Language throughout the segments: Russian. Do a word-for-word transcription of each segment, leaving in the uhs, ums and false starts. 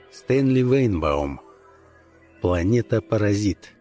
Стэнли Вейнбаум. Планета-паразит.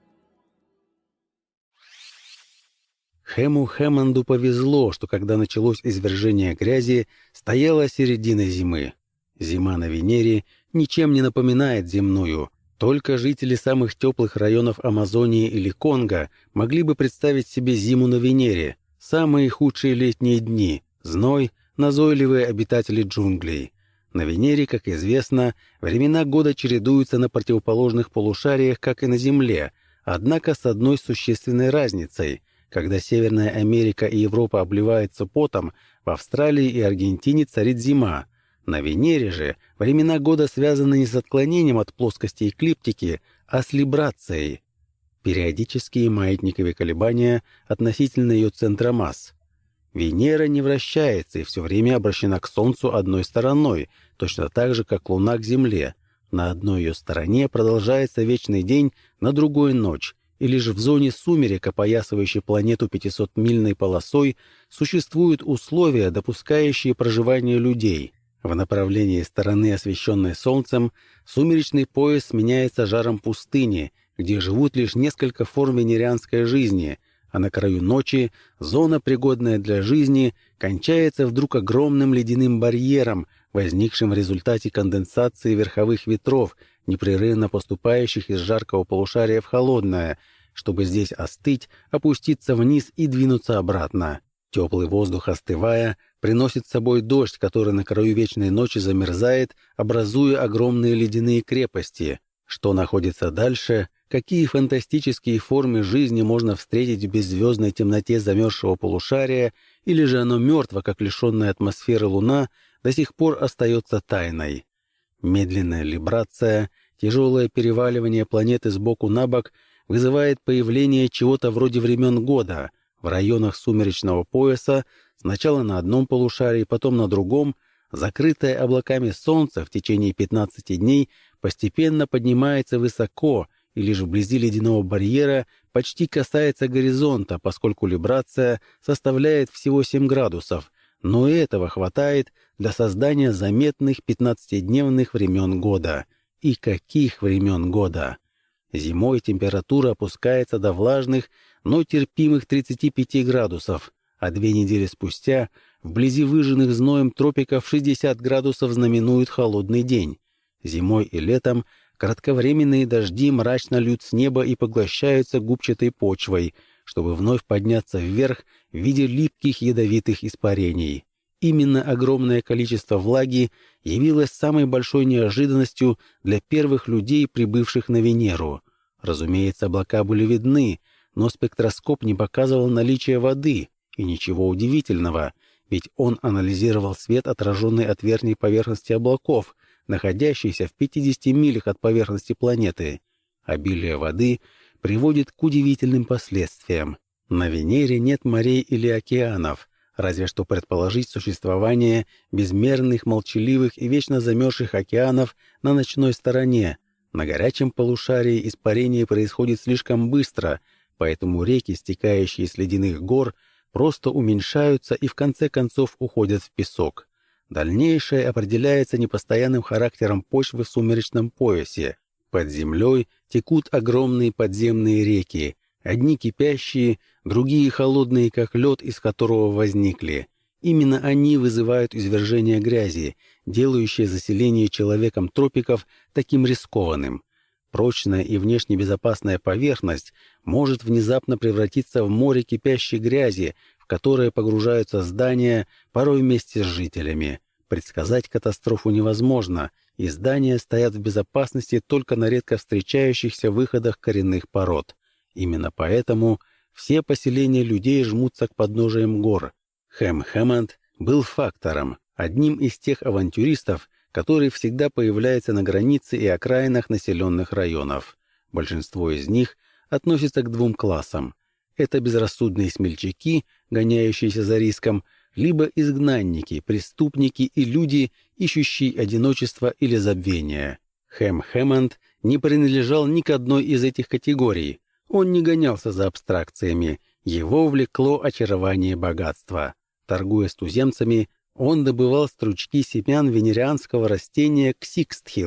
Хэму Хэммонду повезло, что когда началось извержение грязи, стояла середина зимы. Зима на Венере ничем не напоминает земную. Только жители самых теплых районов Амазонии или Конго могли бы представить себе зиму на Венере. Самые худшие летние дни, зной, назойливые обитатели джунглей. На Венере, как известно, времена года чередуются на противоположных полушариях, как и на Земле, однако с одной существенной разницей. Когда Северная Америка и Европа обливаются потом, в Австралии и Аргентине царит зима. На Венере же времена года связаны не с отклонением от плоскости эклиптики, а с либрацией. Периодические маятниковые колебания относительно ее центра масс. Венера не вращается и все время обращена к Солнцу одной стороной, точно так же, как Луна к Земле. На одной ее стороне продолжается вечный день, на другой — ночь, и лишь в зоне сумерек, опоясывающей планету пятисотмильной полосой, существуют условия, допускающие проживание людей. В направлении стороны, освещенной Солнцем, сумеречный пояс сменяется жаром пустыни, где живут лишь несколько форм венерианской жизни, а на краю ночи зона, пригодная для жизни, кончается вдруг огромным ледяным барьером, возникшим в результате конденсации верховых ветров, непрерывно поступающих из жаркого полушария в холодное, чтобы здесь остыть, опуститься вниз и двинуться обратно. Теплый воздух, остывая, приносит с собой дождь, который на краю вечной ночи замерзает, образуя огромные ледяные крепости. Что находится дальше, какие фантастические формы жизни можно встретить в беззвездной темноте замерзшего полушария, или же оно мертво, как лишенная атмосферы Луна, до сих пор остается тайной. Медленная либрация, тяжелое переваливание планеты сбоку на бок вызывает появление чего-то вроде времен года. В районах сумеречного пояса, сначала на одном полушарии, потом на другом, закрытое облаками Солнце в течение пятнадцати дней постепенно поднимается высоко и лишь вблизи ледяного барьера почти касается горизонта, поскольку либрация составляет всего семь градусов, но и этого хватает для создания заметных пятнадцатидневных времен года. И каких времен года! Зимой температура опускается до влажных, но терпимых тридцати пяти градусов, а две недели спустя вблизи выжженных зноем тропиков шестьдесят градусов знаменует холодный день. Зимой и летом кратковременные дожди мрачно льют с неба и поглощаются губчатой почвой, чтобы вновь подняться вверх в виде липких ядовитых испарений. Именно огромное количество влаги явилось самой большой неожиданностью для первых людей, прибывших на Венеру. Разумеется, облака были видны, но спектроскоп не показывал наличие воды, и ничего удивительного, ведь он анализировал свет, отраженный от верхней поверхности облаков, находящейся в пятидесяти милях от поверхности планеты. Обилие воды приводит к удивительным последствиям. На Венере нет морей или океанов, разве что предположить существование безмерных, молчаливых и вечно замерзших океанов на ночной стороне. На горячем полушарии испарение происходит слишком быстро, поэтому реки, стекающие с ледяных гор, просто уменьшаются и в конце концов уходят в песок. Дальнейшее определяется непостоянным характером почвы в сумеречном поясе. Под землей текут огромные подземные реки, одни кипящие, другие холодные, как лед, из которого возникли. Именно они вызывают извержение грязи, делающее заселение человеком тропиков таким рискованным. Прочная и внешне безопасная поверхность может внезапно превратиться в море кипящей грязи, в которое погружаются здания, порой вместе с жителями. Предсказать катастрофу невозможно, и здания стоят в безопасности только на редко встречающихся выходах коренных пород. Именно поэтому все поселения людей жмутся к подножиям гор. Хэм Хэммонд был фактором, одним из тех авантюристов, который всегда появляется на границе и окраинах населенных районов. Большинство из них относятся к двум классам. Это безрассудные смельчаки, гоняющиеся за риском, либо изгнанники, преступники и люди, ищущие одиночество или забвения. Хэм Хэммонд не принадлежал ни к одной из этих категорий. Он не гонялся за абстракциями, его влекло очарование богатства. Торгуя с туземцами, он добывал стручки семян венерианского растения ксикстхил,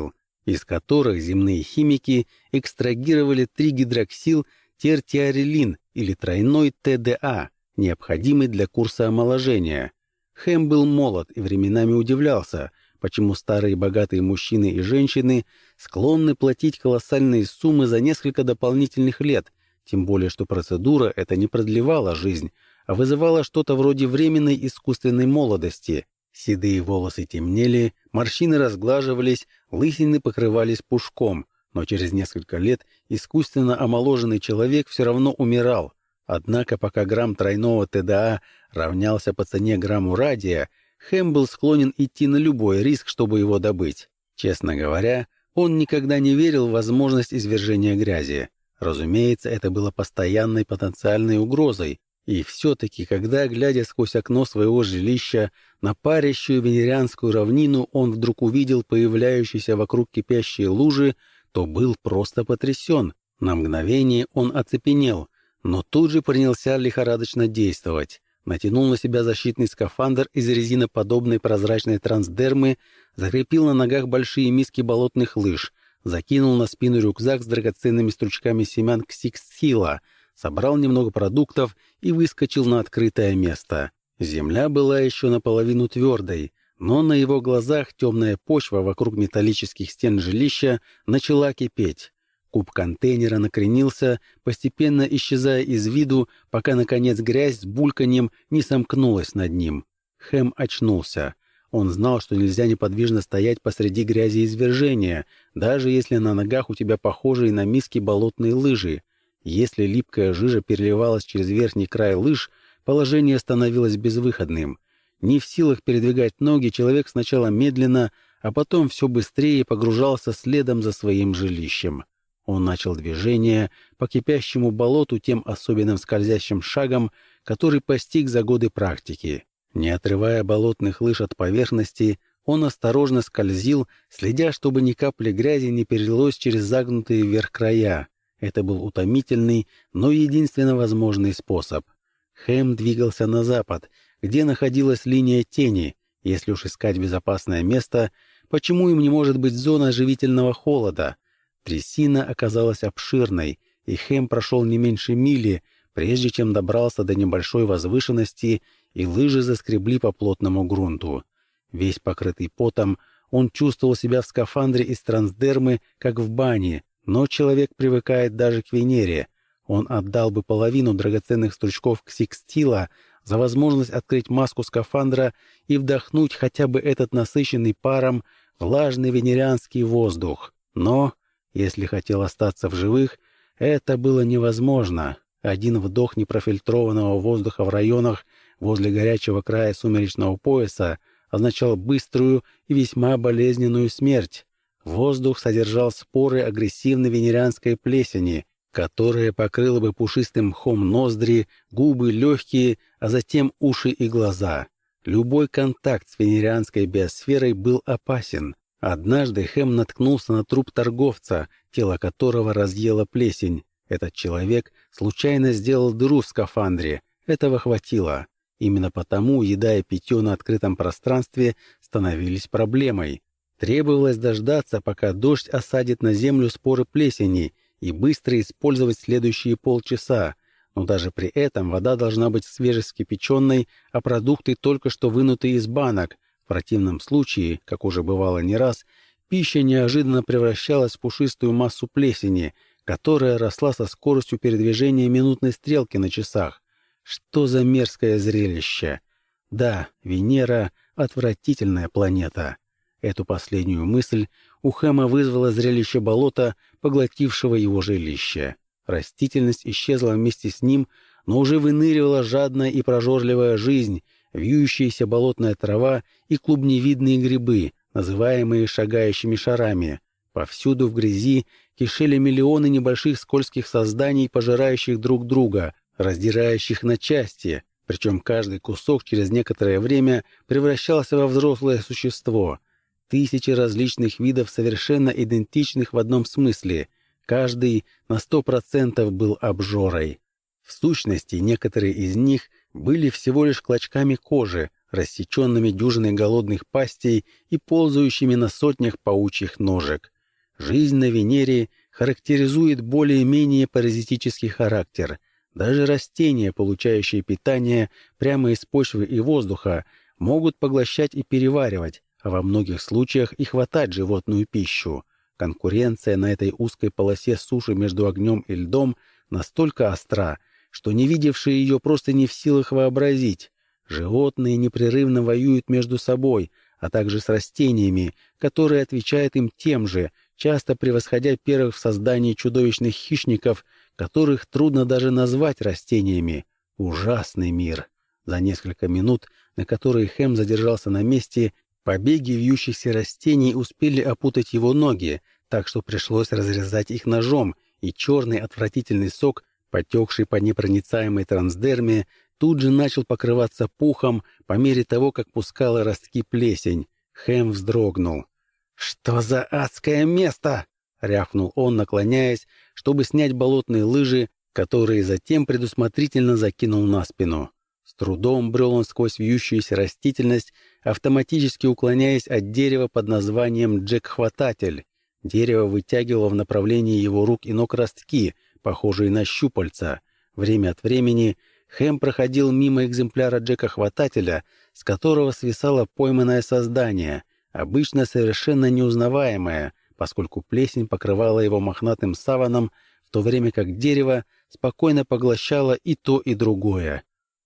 из которых земные химики экстрагировали тригидроксил-тертиорелин или тройной Т Д А, необходимый для курса омоложения. Хэм был молод и временами удивлялся, почему старые богатые мужчины и женщины склонны платить колоссальные суммы за несколько дополнительных лет, тем более что процедура эта не продлевала жизнь, а вызывала что-то вроде временной искусственной молодости. Седые волосы темнели, морщины разглаживались, лысины покрывались пушком, но через несколько лет искусственно омоложенный человек все равно умирал. Однако пока грамм тройного Т Д А равнялся по цене грамму радия, Хэм был склонен идти на любой риск, чтобы его добыть. Честно говоря, он никогда не верил в возможность извержения грязи. Разумеется, это было постоянной потенциальной угрозой, и все-таки, когда, глядя сквозь окно своего жилища на парящую венерианскую равнину, он вдруг увидел появляющиеся вокруг кипящие лужи, то был просто потрясен. На мгновение он оцепенел, но тут же принялся лихорадочно действовать. Натянул на себя защитный скафандр из резиноподобной прозрачной трансдермы, закрепил на ногах большие миски болотных лыж, закинул на спину рюкзак с драгоценными стручками семян ксиксхила, собрал немного продуктов и выскочил на открытое место. Земля была еще наполовину твердой, но на его глазах темная почва вокруг металлических стен жилища начала кипеть. Куб контейнера накренился, постепенно исчезая из виду, пока, наконец, грязь с бульканьем не сомкнулась над ним. Хэм очнулся. Он знал, что нельзя неподвижно стоять посреди грязи извержения, даже если на ногах у тебя похожие на миски болотные лыжи. Если липкая жижа переливалась через верхний край лыж, положение становилось безвыходным. Не в силах передвигать ноги, человек сначала медленно, а потом все быстрее погружался следом за своим жилищем. Он начал движение по кипящему болоту тем особенным скользящим шагом, который постиг за годы практики. Не отрывая болотных лыж от поверхности, он осторожно скользил, следя, чтобы ни капли грязи не перелилось через загнутые вверх края. Это был утомительный, но единственно возможный способ. Хэм двигался на запад, где находилась линия тени. Если уж искать безопасное место, почему им не может быть зона живительного холода? Трясина оказалась обширной, и Хэм прошел не меньше мили, прежде чем добрался до небольшой возвышенности, и лыжи заскребли по плотному грунту. Весь покрытый потом, он чувствовал себя в скафандре из трансдермы, как в бане, но человек привыкает даже к Венере. Он отдал бы половину драгоценных стручков ксикстила за возможность открыть маску скафандра и вдохнуть хотя бы этот насыщенный паром влажный венерианский воздух. Но, если хотел остаться в живых, это было невозможно. Один вдох непрофильтрованного воздуха в районах возле горячего края сумеречного пояса означал быструю и весьма болезненную смерть. Воздух содержал споры агрессивной венерианской плесени, которая покрыла бы пушистым мхом ноздри, губы, легкие, а затем уши и глаза. Любой контакт с венерианской биосферой был опасен. Однажды Хэм наткнулся на труп торговца, тело которого разъела плесень. Этот человек случайно сделал дыру в скафандре. Этого хватило. Именно потому еда и питье на открытом пространстве становились проблемой. Требовалось дождаться, пока дождь осадит на землю споры плесени, и быстро использовать следующие полчаса. Но даже при этом вода должна быть свежескипяченной, а продукты только что вынутые из банок. В противном случае, как уже бывало не раз, пища неожиданно превращалась в пушистую массу плесени, которая росла со скоростью передвижения минутной стрелки на часах. Что за мерзкое зрелище! Да, Венера — отвратительная планета. Эту последнюю мысль у Хэма вызвало зрелище болота, поглотившего его жилище. Растительность исчезла вместе с ним, но уже выныривала жадная и прожорливая жизнь, вьющаяся болотная трава и клубневидные грибы, называемые шагающими шарами. Повсюду в грязи кишели миллионы небольших скользких созданий, пожирающих друг друга, раздирающих на части, причем каждый кусок через некоторое время превращался во взрослое существо. Тысячи различных видов, совершенно идентичных в одном смысле. Каждый на сто процентов был обжорой. В сущности, некоторые из них были всего лишь клочками кожи, рассеченными дюжиной голодных пастей и ползающими на сотнях паучьих ножек. Жизнь на Венере характеризует более-менее паразитический характер. Даже растения, получающие питание прямо из почвы и воздуха, могут поглощать и переваривать, а во многих случаях и хватать животную пищу. Конкуренция на этой узкой полосе суши между огнем и льдом настолько остра, что не видевшие ее просто не в силах вообразить. Животные непрерывно воюют между собой, а также с растениями, которые отвечают им тем же, часто превосходя первых в создании чудовищных хищников, которых трудно даже назвать растениями. Ужасный мир. За несколько минут, на которые Хэм задержался на месте, побеги вьющихся растений успели опутать его ноги, так что пришлось разрезать их ножом, и черный отвратительный сок, потекший по непроницаемой трансдерме, тут же начал покрываться пухом по мере того, как пускала ростки плесень. Хэм вздрогнул. «Что за адское место?» — рявкнул он, наклоняясь, чтобы снять болотные лыжи, которые затем предусмотрительно закинул на спину. С трудом брел он сквозь вьющуюся растительность, автоматически уклоняясь от дерева под названием «Джек-хвататель». Дерево вытягивало в направлении его рук и ног ростки, похожие на щупальца. Время от времени Хэм проходил мимо экземпляра Джека-хватателя, с которого свисало пойманное создание, обычно совершенно неузнаваемое, поскольку плесень покрывала его мохнатым саваном, в то время как дерево спокойно поглощало и то, и другое.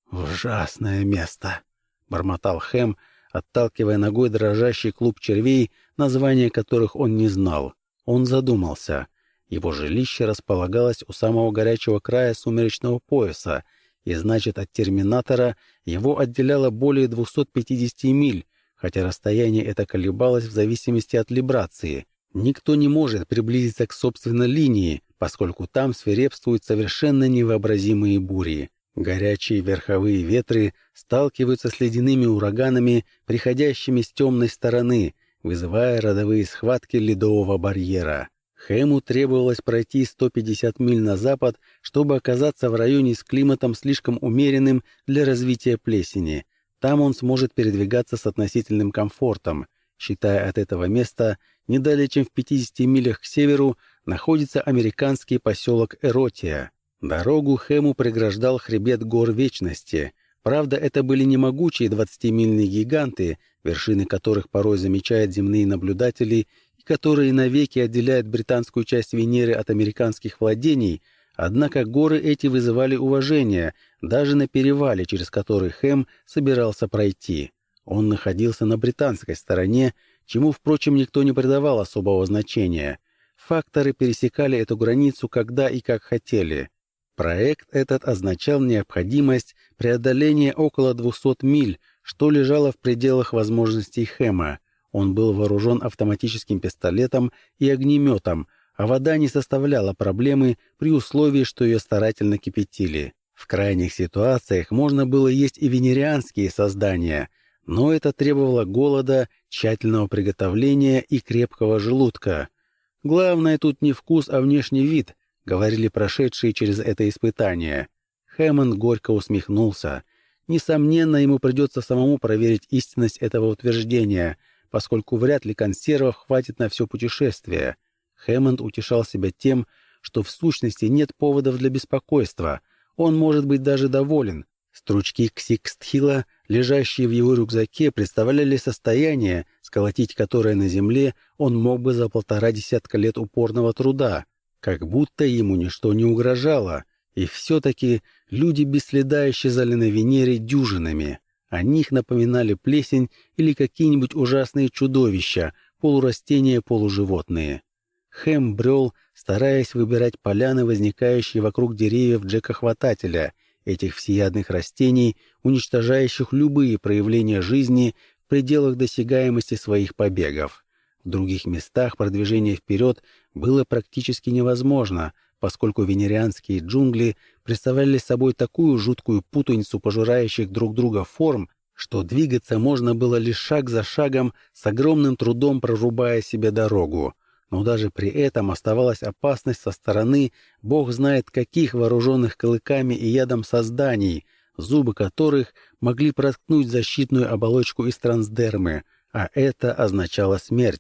«Ужасное место!» — бормотал Хэм, отталкивая ногой дрожащий клуб червей, названия которых он не знал. Он задумался. Его жилище располагалось у самого горячего края сумеречного пояса, и значит, от терминатора его отделяло более двухсот пятидесяти миль, хотя расстояние это колебалось в зависимости от либрации. Никто не может приблизиться к собственной линии, поскольку там свирепствуют совершенно невообразимые бури. Горячие верховые ветры сталкиваются с ледяными ураганами, приходящими с темной стороны, вызывая родовые схватки ледового барьера. Хэму требовалось пройти сто пятьдесят миль на запад, чтобы оказаться в районе с климатом слишком умеренным для развития плесени. Там он сможет передвигаться с относительным комфортом. Считая от этого места, не далее чем в пятидесяти милях к северу находится американский поселок Эротия. Дорогу Хэму преграждал хребет гор Вечности. Правда, это были не могучие двадцатимильные гиганты, вершины которых порой замечают земные наблюдатели и которые навеки отделяют британскую часть Венеры от американских владений, однако горы эти вызывали уважение, даже на перевале, через который Хэм собирался пройти. Он находился на британской стороне, чему, впрочем, никто не придавал особого значения. Факторы пересекали эту границу когда и как хотели. Проект этот означал необходимость преодоления около двухсот миль, что лежало в пределах возможностей Хэма. Он был вооружен автоматическим пистолетом и огнеметом, а вода не составляла проблемы при условии, что ее старательно кипятили. В крайних ситуациях можно было есть и венерианские создания, но это требовало голода, тщательного приготовления и крепкого желудка. Главное тут не вкус, а внешний вид, — говорили прошедшие через это испытание. Хэммонд горько усмехнулся. Несомненно, ему придется самому проверить истинность этого утверждения, поскольку вряд ли консервов хватит на все путешествие. Хэммонд утешал себя тем, что в сущности нет поводов для беспокойства. Он может быть даже доволен. Стручки ксикстхила, лежащие в его рюкзаке, представляли состояние, сколотить которое на земле он мог бы за полтора десятка лет упорного труда. Как будто ему ничто не угрожало, и все-таки люди без следа исчезали на Венере дюжинами. О них напоминали плесень или какие-нибудь ужасные чудовища, полурастения, полуживотные. Хэм брел, стараясь выбирать поляны, возникающие вокруг деревьев Джека-хватателя, этих всеядных растений, уничтожающих любые проявления жизни в пределах досягаемости своих побегов. В других местах продвижение вперед было практически невозможно, поскольку венерианские джунгли представляли собой такую жуткую путаницу пожирающих друг друга форм, что двигаться можно было лишь шаг за шагом, с огромным трудом прорубая себе дорогу. Но даже при этом оставалась опасность со стороны бог знает каких вооруженных клыками и ядом созданий, зубы которых могли проткнуть защитную оболочку из трансдермы, а это означало смерть.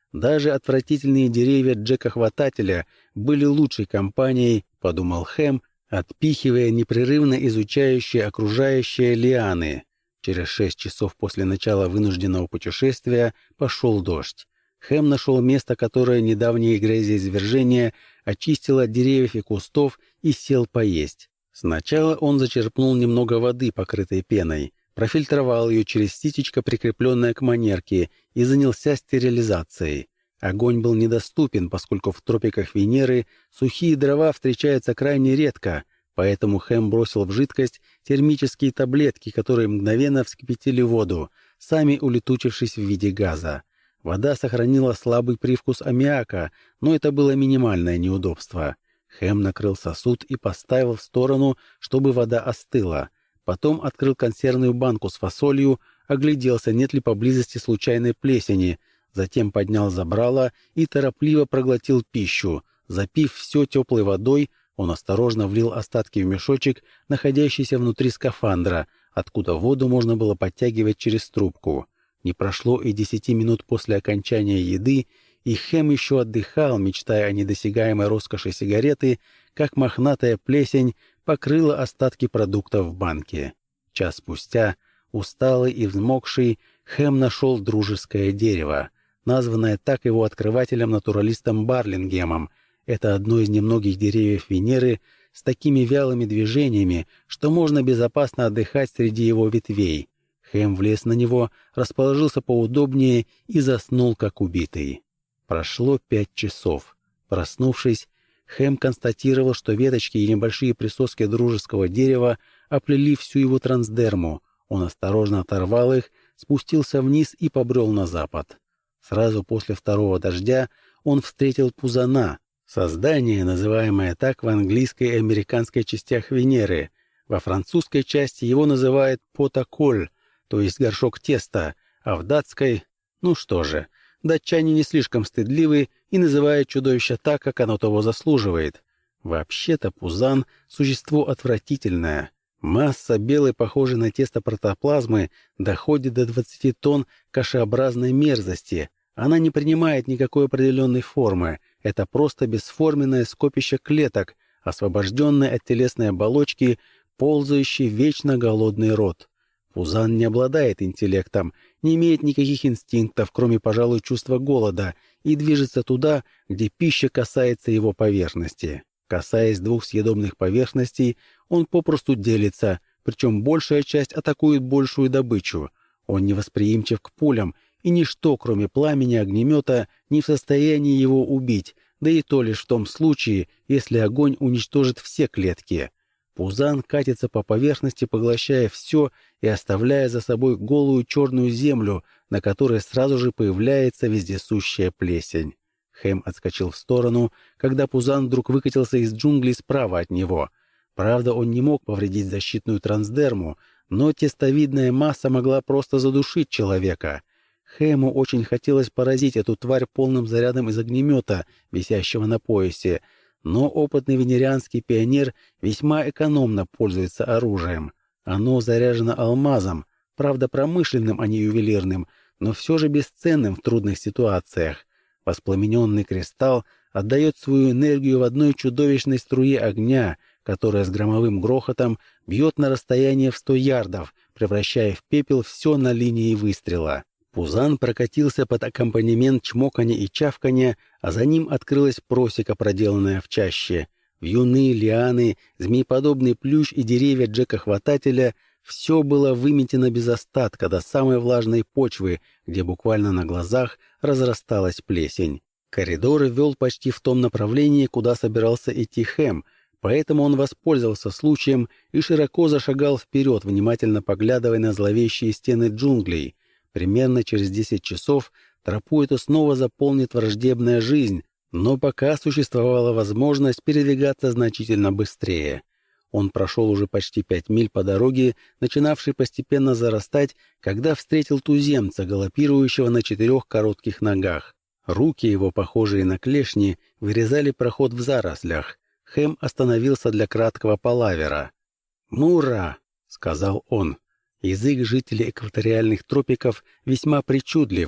Даже отвратительные деревья Джека-хватателя были лучшей компанией, подумал Хэм, отпихивая непрерывно изучающие окружающие лианы. Через шесть часов после начала вынужденного путешествия пошел дождь. Хэм нашел место, которое недавнее грязеизвержение очистило от деревьев и кустов, и сел поесть. Сначала он зачерпнул немного воды, покрытой пеной, профильтровал ее через ситечко, прикрепленное к манерке, и занялся стерилизацией. Огонь был недоступен, поскольку в тропиках Венеры сухие дрова встречаются крайне редко, поэтому Хэм бросил в жидкость термические таблетки, которые мгновенно вскипятили воду, сами улетучившись в виде газа. Вода сохранила слабый привкус аммиака, но это было минимальное неудобство. Хэм накрыл сосуд и поставил в сторону, чтобы вода остыла. Потом открыл консервную банку с фасолью, огляделся, нет ли поблизости случайной плесени, затем поднял забрало и торопливо проглотил пищу. Запив все теплой водой, он осторожно влил остатки в мешочек, находящийся внутри скафандра, откуда воду можно было подтягивать через трубку. Не прошло и десяти минут после окончания еды, и Хэм еще отдыхал, мечтая о недосягаемой роскоши сигареты, как мохнатая плесень покрыла остатки продуктов в банке. Час спустя, усталый и взмокший, Хэм нашел дружеское дерево, названное так его открывателем-натуралистом Барлингемом. Это одно из немногих деревьев Венеры с такими вялыми движениями, что можно безопасно отдыхать среди его ветвей. Хэм влез на него, расположился поудобнее и заснул, как убитый. Прошло пять часов. Проснувшись, Хэм констатировал, что веточки и небольшие присоски дружеского дерева оплели всю его трансдерму. Он осторожно оторвал их, спустился вниз и побрел на запад. Сразу после второго дождя он встретил пузана, создание, называемое так в английской и американской частях Венеры. Во французской части его называют потаколь, то есть горшок теста, а в датской... Ну что же, датчане не слишком стыдливы и называют чудовище так, как оно того заслуживает. Вообще-то пузан — существо отвратительное. Масса белой, похожей на тесто протоплазмы, доходит до двадцати тонн кашеобразной мерзости. Она не принимает никакой определенной формы. Это просто бесформенное скопище клеток, освобожденное от телесной оболочки, ползающий вечно голодный род. Пузан не обладает интеллектом, не имеет никаких инстинктов, кроме, пожалуй, чувства голода, и движется туда, где пища касается его поверхности. Касаясь двух съедобных поверхностей, он попросту делится, причем большая часть атакует большую добычу. Он невосприимчив к пулям, и ничто, кроме пламени огнемета, не в состоянии его убить, да и то лишь в том случае, если огонь уничтожит все клетки. Пузан катится по поверхности, поглощая все и оставляя за собой голую черную землю, на которой сразу же появляется вездесущая плесень. Хэм отскочил в сторону, когда пузан вдруг выкатился из джунглей справа от него. Правда, он не мог повредить защитную трансдерму, но тестовидная масса могла просто задушить человека. Хэму очень хотелось поразить эту тварь полным зарядом из огнемета, висящего на поясе, но опытный венерианский пионер весьма экономно пользуется оружием. Оно заряжено алмазом, правда промышленным, а не ювелирным, но все же бесценным в трудных ситуациях. Воспламененный кристалл отдает свою энергию в одной чудовищной струе огня, которая с громовым грохотом бьет на расстояние в сто ярдов, превращая в пепел все на линии выстрела. Пузан прокатился под аккомпанемент чмоканья и чавканья, а за ним открылась просека, проделанная в чаще. Вьюны, лианы, змееподобный плющ и деревья Джека-хватателя — все было выметено без остатка до самой влажной почвы, где буквально на глазах разрасталась плесень. Коридор вел почти в том направлении, куда собирался идти Хэм, поэтому он воспользовался случаем и широко зашагал вперед, внимательно поглядывая на зловещие стены джунглей. Примерно через десять часов тропу эту снова заполнит враждебная жизнь, но пока существовала возможность передвигаться значительно быстрее. Он прошел уже почти пять миль по дороге, начинавшей постепенно зарастать, когда встретил туземца, галопирующего на четырех коротких ногах. Руки его, похожие на клешни, вырезали проход в зарослях. Хэм остановился для краткого палавера. «Мура!» — сказал он. Язык жителей экваториальных тропиков весьма причудлив.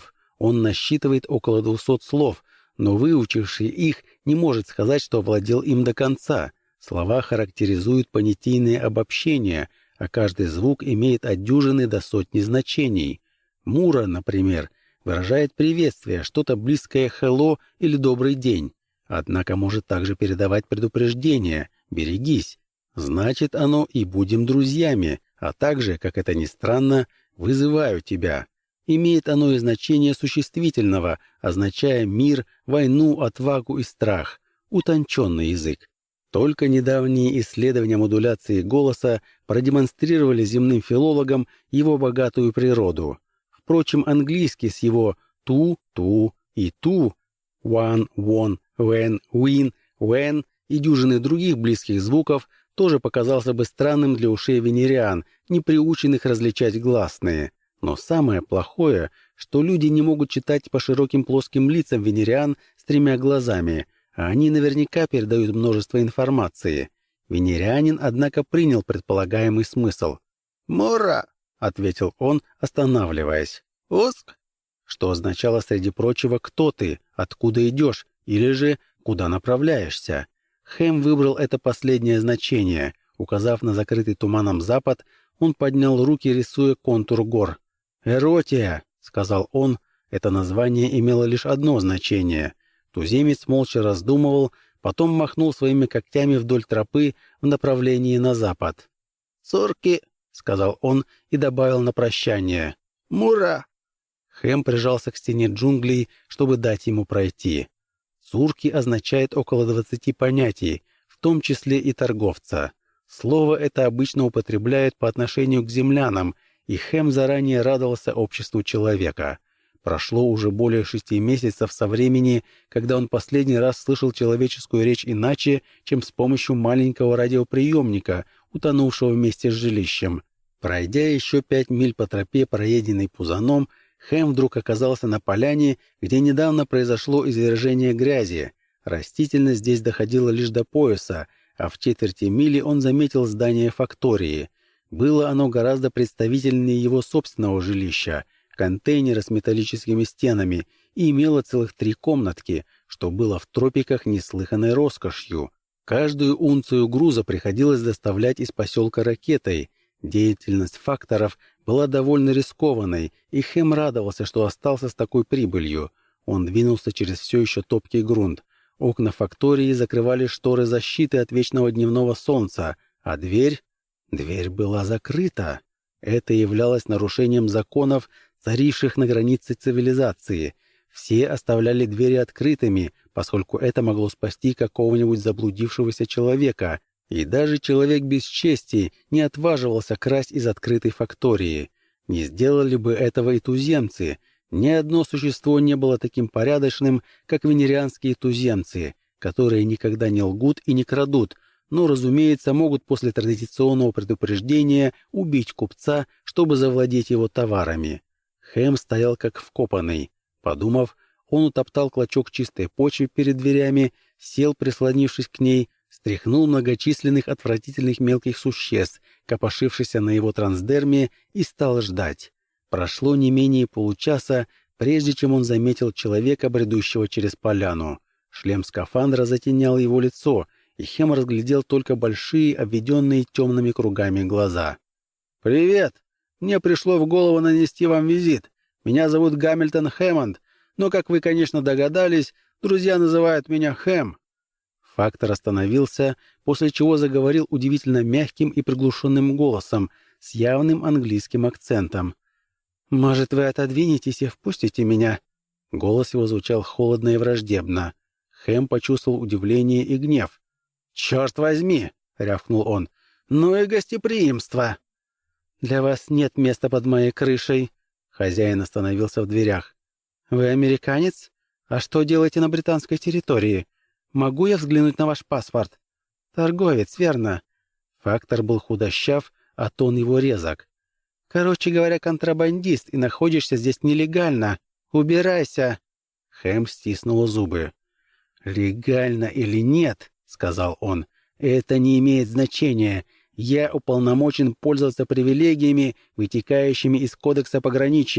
Он насчитывает около двухсот слов, но выучивший их не может сказать, что овладел им до конца. Слова характеризуют понятийные обобщения, а каждый звук имеет от дюжины до сотни значений. «Мура», например, выражает приветствие, что-то близкое «hello» или «добрый день». Однако может также передавать предупреждение «берегись». Значит оно и «будем друзьями», а также, как это ни странно, «вызываю тебя». Имеет оно и значение существительного, означая мир, войну, отвагу и страх. Утонченный язык. Только недавние исследования модуляции голоса продемонстрировали земным филологам его богатую природу. Впрочем, английский с его «ту», «ту» и «ту», «one», «one», «when», «win», «when» и дюжины других близких звуков тоже показался бы странным для ушей венериан, не приученных различать гласные. Но самое плохое, что люди не могут читать по широким плоским лицам венериан с тремя глазами, а они наверняка передают множество информации. Венерианин, однако, принял предполагаемый смысл. «Мура!» — ответил он, останавливаясь. «Уск?» Что означало, среди прочего, кто ты, откуда идешь, или же куда направляешься. Хэм выбрал это последнее значение. Указав на закрытый туманом запад, он поднял руки, рисуя контур гор. «Эротия», — сказал он, — это название имело лишь одно значение. Туземец молча раздумывал, потом махнул своими когтями вдоль тропы в направлении на запад. «Цурки», — сказал он и добавил на прощание. «Мура». Хэм прижался к стене джунглей, чтобы дать ему пройти. «Цурки» означает около двадцати понятий, в том числе и торговца. Слово это обычно употребляют по отношению к землянам, и Хэм заранее радовался обществу человека. Прошло уже более шести месяцев со времени, когда он последний раз слышал человеческую речь иначе, чем с помощью маленького радиоприемника, утонувшего вместе с жилищем. Пройдя еще пять миль по тропе, проеденной пузаном, Хэм вдруг оказался на поляне, где недавно произошло извержение грязи. Растительность здесь доходила лишь до пояса, а в четверти мили он заметил здание фактории. Было оно гораздо представительнее его собственного жилища, контейнера с металлическими стенами, и имело целых три комнатки, что было в тропиках неслыханной роскошью. Каждую унцию груза приходилось доставлять из поселка ракетой. Деятельность факторов была довольно рискованной, и Хэм радовался, что остался с такой прибылью. Он двинулся через все еще топкий грунт. Окна фактории закрывали шторы защиты от вечного дневного солнца, а дверь... Дверь была закрыта. Это являлось нарушением законов, царивших на границе цивилизации. Все оставляли двери открытыми, поскольку это могло спасти какого-нибудь заблудившегося человека, и даже человек без чести не отваживался красть из открытой фактории. Не сделали бы этого и туземцы. Ни одно существо не было таким порядочным, как венерианские туземцы, которые никогда не лгут и не крадут, но, разумеется, могут после традиционного предупреждения убить купца, чтобы завладеть его товарами. Хэм стоял как вкопанный. Подумав, он утоптал клочок чистой почвы перед дверями, сел, прислонившись к ней, стряхнул многочисленных отвратительных мелких существ, копошившихся на его трансдерме, и стал ждать. Прошло не менее получаса, прежде чем он заметил человека, бредущего через поляну. Шлем скафандра затенял его лицо, и Хэм разглядел только большие, обведенные темными кругами глаза. «Привет! Мне пришло в голову нанести вам визит. Меня зовут Гамильтон Хэммонд, но, как вы, конечно, догадались, друзья называют меня Хэм». Фактор остановился, после чего заговорил удивительно мягким и приглушенным голосом, с явным английским акцентом. «Может, вы отодвинетесь и впустите меня?» Голос его звучал холодно и враждебно. Хэм почувствовал удивление и гнев. «Черт возьми!» — рявкнул он. «Ну и гостеприимство!» «Для вас нет места под моей крышей». Хозяин остановился в дверях. «Вы американец? А что делаете на британской территории? Могу я взглянуть на ваш паспорт?» «Торговец, верно?» Фактор был худощав, а тон его резок. «Короче говоря, контрабандист, и находишься здесь нелегально. Убирайся!» Хэм стиснул зубы. «Легально или нет?» — сказал он. «Это не имеет значения. Я уполномочен пользоваться привилегиями, вытекающими из Кодекса пограничья.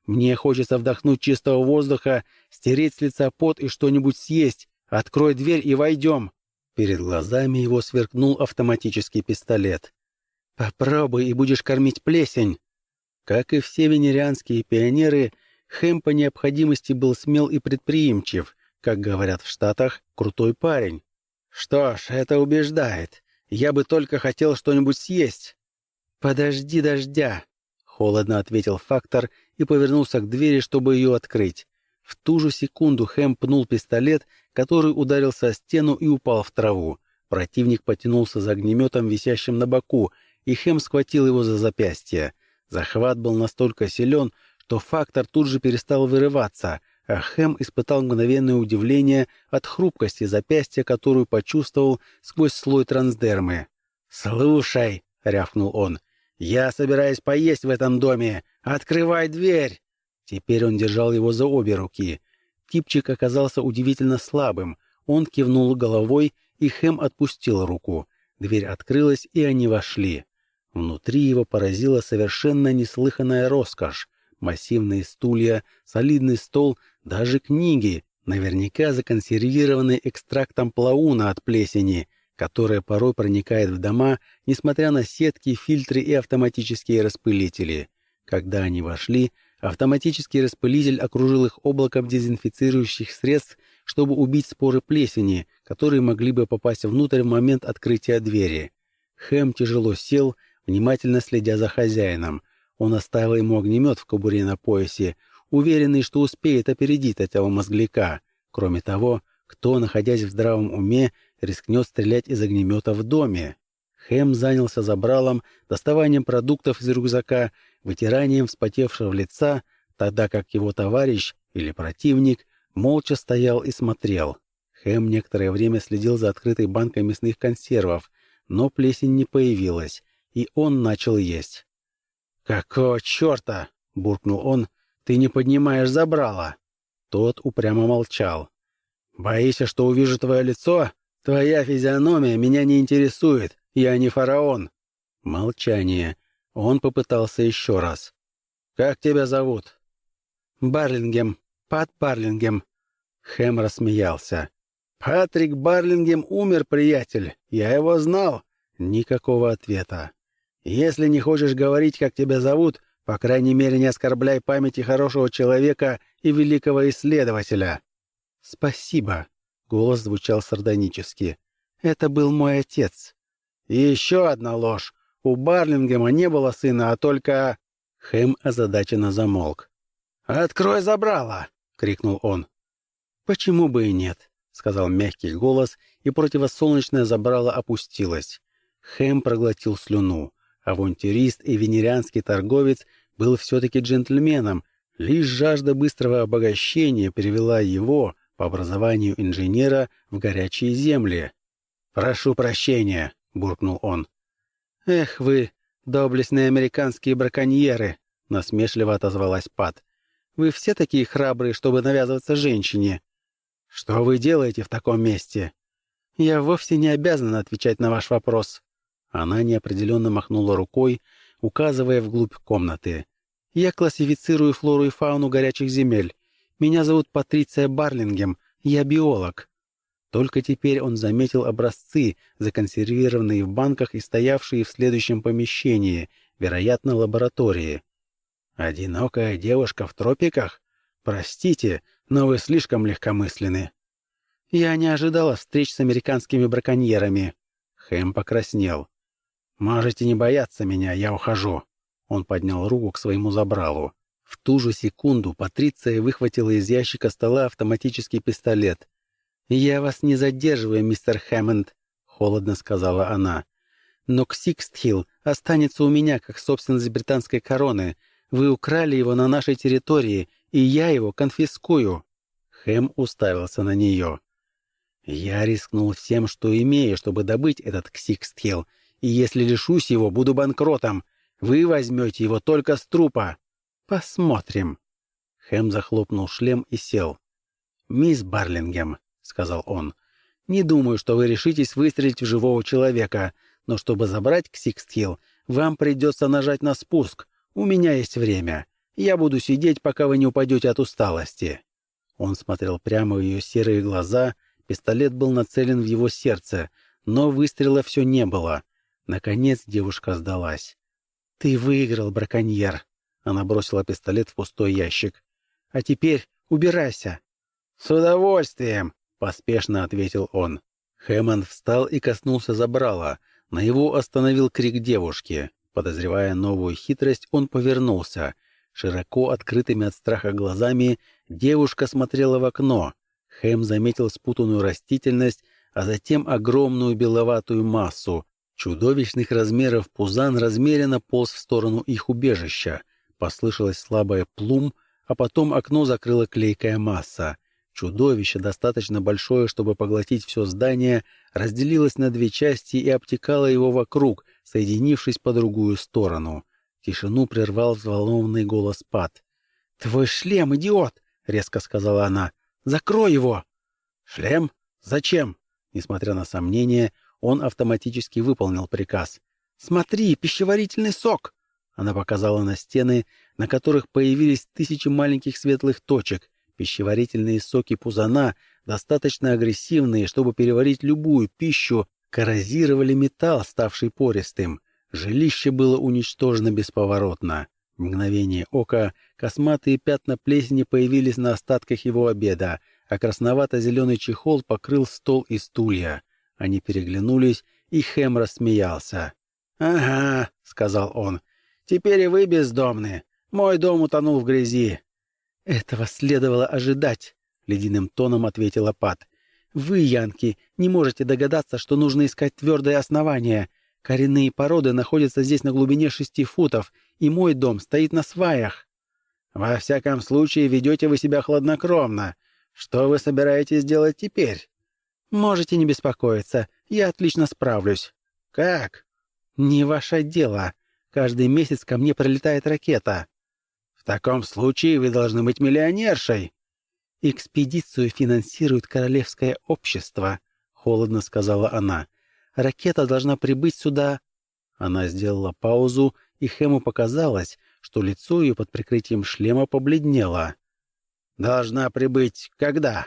Мне хочется вдохнуть чистого воздуха, стереть с лица пот и что-нибудь съесть. Открой дверь и войдем». Перед глазами его сверкнул автоматический пистолет. «Попробуй, и будешь кормить плесень». Как и все венерианские пионеры, Хэм по необходимости был смел и предприимчив, как говорят в Штатах, крутой парень. «Что ж, это убеждает. Я бы только хотел что-нибудь съесть». «Подожди дождя», — холодно ответил Фактор и повернулся к двери, чтобы ее открыть. В ту же секунду Хэм пнул пистолет, который ударился о стену и упал в траву. Противник потянулся за огнеметом, висящим на боку, и Хэм схватил его за запястье. Захват был настолько силен, что Фактор тут же перестал вырываться, а Хэм испытал мгновенное удивление от хрупкости запястья, которую почувствовал сквозь слой трансдермы. «Слушай», — рявкнул он, — «я собираюсь поесть в этом доме. Открывай дверь!» Теперь он держал его за обе руки. Типчик оказался удивительно слабым. Он кивнул головой, и Хэм отпустил руку. Дверь открылась, и они вошли. Внутри его поразила совершенно неслыханная роскошь. Массивные стулья, солидный стол, даже книги, наверняка законсервированные экстрактом плауна от плесени, которая порой проникает в дома, несмотря на сетки, фильтры и автоматические распылители. Когда они вошли, автоматический распылитель окружил их облаком дезинфицирующих средств, чтобы убить споры плесени, которые могли бы попасть внутрь в момент открытия двери. Хэм тяжело сел, внимательно следя за хозяином. Он оставил ему огнемет в кобуре на поясе, уверенный, что успеет опередить этого мозгляка. Кроме того, кто, находясь в здравом уме, рискнет стрелять из огнемета в доме? Хэм занялся забралом, доставанием продуктов из рюкзака, вытиранием вспотевшего лица, тогда как его товарищ или противник молча стоял и смотрел. Хэм некоторое время следил за открытой банкой мясных консервов, но плесень не появилась, и он начал есть. «Какого черта?» — буркнул он. «Ты не поднимаешь забрала!» Тот упрямо молчал. «Боишься, что увижу твое лицо? Твоя физиономия меня не интересует. Я не фараон». Молчание. Он попытался еще раз. «Как тебя зовут?» «Барлингем. Пат Барлингем». Хэм рассмеялся. «Патрик Барлингем умер, приятель. Я его знал». Никакого ответа. «Если не хочешь говорить, как тебя зовут, по крайней мере, не оскорбляй памяти хорошего человека и великого исследователя». «Спасибо», — голос звучал сардонически. «Это был мой отец». «И еще одна ложь. У Барлингема не было сына, а только...» Хэм озадаченно замолк. «Открой забрало!» — крикнул он. «Почему бы и нет?» — сказал мягкий голос, и противосолнечное забрало опустилось. Хэм проглотил слюну. Авантюрист и венерианский торговец был все-таки джентльменом. Лишь жажда быстрого обогащения привела его, по образованию инженера, в горячие земли. «Прошу прощения», — буркнул он. «Эх вы, доблестные американские браконьеры», — насмешливо отозвалась Пат. «Вы все такие храбрые, чтобы навязываться женщине». «Что вы делаете в таком месте?» «Я вовсе не обязана отвечать на ваш вопрос». Она неопределенно махнула рукой, указывая вглубь комнаты. «Я классифицирую флору и фауну горячих земель. Меня зовут Патриция Барлингем, я биолог». Только теперь он заметил образцы, законсервированные в банках и стоявшие в следующем помещении, вероятно, лаборатории. «Одинокая девушка в тропиках? Простите, но вы слишком легкомысленны». «Я не ожидала встреч с американскими браконьерами». Хэм покраснел. «Можете не бояться меня, я ухожу». Он поднял руку к своему забралу. В ту же секунду Патриция выхватила из ящика стола автоматический пистолет. «Я вас не задерживаю, мистер Хэммонд», — холодно сказала она. «Но Ксикстхилл останется у меня как собственность британской короны. Вы украли его на нашей территории, и я его конфискую». Хэм уставился на нее. «Я рискнул всем, что имею, чтобы добыть этот Ксикстхилл, и если лишусь его, буду банкротом. Вы возьмете его только с трупа. Посмотрим». Хэм захлопнул шлем и сел. «Мисс Барлингем», — сказал он, — «не думаю, что вы решитесь выстрелить в живого человека, но чтобы забрать Ксикстхилл, вам придется нажать на спуск. У меня есть время. Я буду сидеть, пока вы не упадете от усталости». Он смотрел прямо в ее серые глаза, пистолет был нацелен в его сердце, но выстрела все не было. Наконец девушка сдалась. «Ты выиграл, браконьер!» Она бросила пистолет в пустой ящик. «А теперь убирайся!» «С удовольствием!» — поспешно ответил он. Хэммонд встал и коснулся забрала. На его остановил крик девушки. Подозревая новую хитрость, он повернулся. Широко открытыми от страха глазами девушка смотрела в окно. Хэм заметил спутанную растительность, а затем огромную беловатую массу. Чудовищных размеров пузан размеренно полз в сторону их убежища. Послышалось слабое плум, а потом окно закрыла клейкая масса. Чудовище, достаточно большое, чтобы поглотить все здание, разделилось на две части и обтекало его вокруг, соединившись по другую сторону. Тишину прервал взволнованный голос Пат. «Твой шлем, идиот!» — резко сказала она. «Закрой его!» «Шлем? Зачем?» Несмотря на сомнения, он автоматически выполнил приказ. «Смотри, пищеварительный сок!» Она показала на стены, на которых появились тысячи маленьких светлых точек. Пищеварительные соки пузана, достаточно агрессивные, чтобы переварить любую пищу, коррозировали металл, ставший пористым. Жилище было уничтожено бесповоротно. В мгновение ока косматые пятна плесени появились на остатках его обеда, а красновато-зеленый чехол покрыл стол и стулья. Они переглянулись, и Хэм рассмеялся. «Ага», — сказал он, — «теперь и вы бездомны. Мой дом утонул в грязи». «Этого следовало ожидать», — ледяным тоном ответила Пат. «Вы, янки, не можете догадаться, что нужно искать твердое основание. Коренные породы находятся здесь на глубине шести футов, и мой дом стоит на сваях». «Во всяком случае, ведете вы себя хладнокровно. Что вы собираетесь делать теперь?» «Можете не беспокоиться, я отлично справлюсь». «Как?» «Не ваше дело. Каждый месяц ко мне прилетает ракета». «В таком случае вы должны быть миллионершей». «Экспедицию финансирует Королевское общество», — холодно сказала она. «Ракета должна прибыть сюда». Она сделала паузу, и Хэму показалось, что лицо ее под прикрытием шлема побледнело. «Должна прибыть когда?»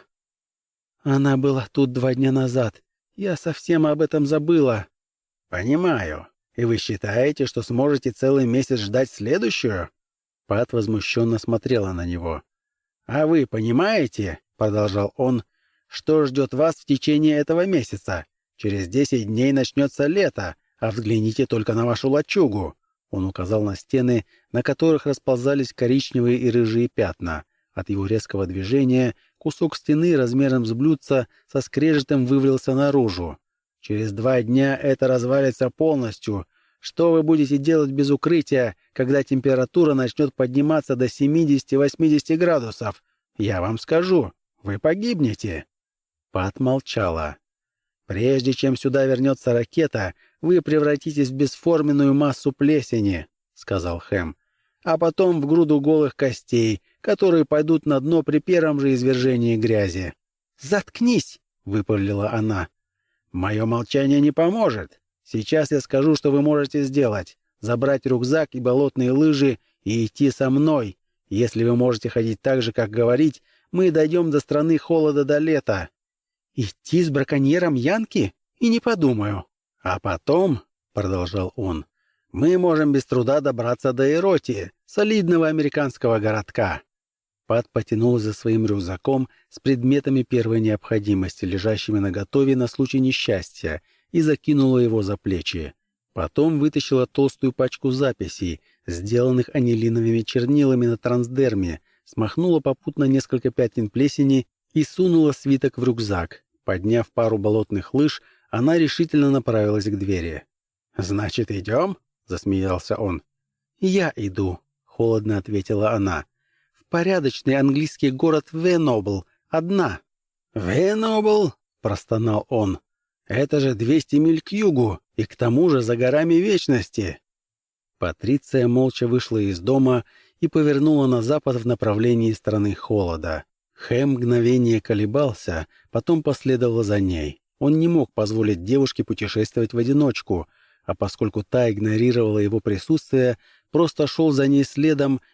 «Она была тут два дня назад. Я совсем об этом забыла». «Понимаю. И вы считаете, что сможете целый месяц ждать следующую?» Пат возмущенно смотрела на него. «А вы понимаете, — продолжал он, — что ждет вас в течение этого месяца? Через десять дней начнется лето, а взгляните только на вашу лачугу». Он указал на стены, на которых расползались коричневые и рыжие пятна. От его резкого движения кусок стены размером с блюдца со скрежетом вывалился наружу. «Через два дня это развалится полностью. Что вы будете делать без укрытия, когда температура начнет подниматься до семидесяти-восьмидесяти градусов? Я вам скажу, вы погибнете». Пат молчала. «Прежде чем сюда вернется ракета, вы превратитесь в бесформенную массу плесени», — сказал Хэм, «а потом в груду голых костей, которые пойдут на дно при первом же извержении грязи». «Заткнись!» — выпалила она. «Мое молчание не поможет. Сейчас я скажу, что вы можете сделать. Забрать рюкзак и болотные лыжи и идти со мной. Если вы можете ходить так же, как говорить, мы дойдем до страны холода до лета». «Идти с браконьером Янки? И не подумаю». «А потом, — продолжал он, — мы можем без труда добраться до Эротии, солидного американского городка». Пат потянул за своим рюкзаком с предметами первой необходимости, лежащими наготове на случай несчастья, и закинула его за плечи. Потом вытащила толстую пачку записей, сделанных анилиновыми чернилами на трансдерме, смахнула попутно несколько пятен плесени и сунула свиток в рюкзак. Подняв пару болотных лыж, она решительно направилась к двери. «Значит, идем?» — засмеялся он. «Я иду», — холодно ответила она. «В порядочный английский город Венобл. Одна». «Венобл?» — простонал он. «Это же двести миль к югу, и к тому же за горами вечности». Патриция молча вышла из дома и повернула на запад в направлении страны холода. Хэм мгновение колебался, потом последовал за ней. Он не мог позволить девушке путешествовать в одиночку, а поскольку та игнорировала его присутствие, просто шел за ней следом,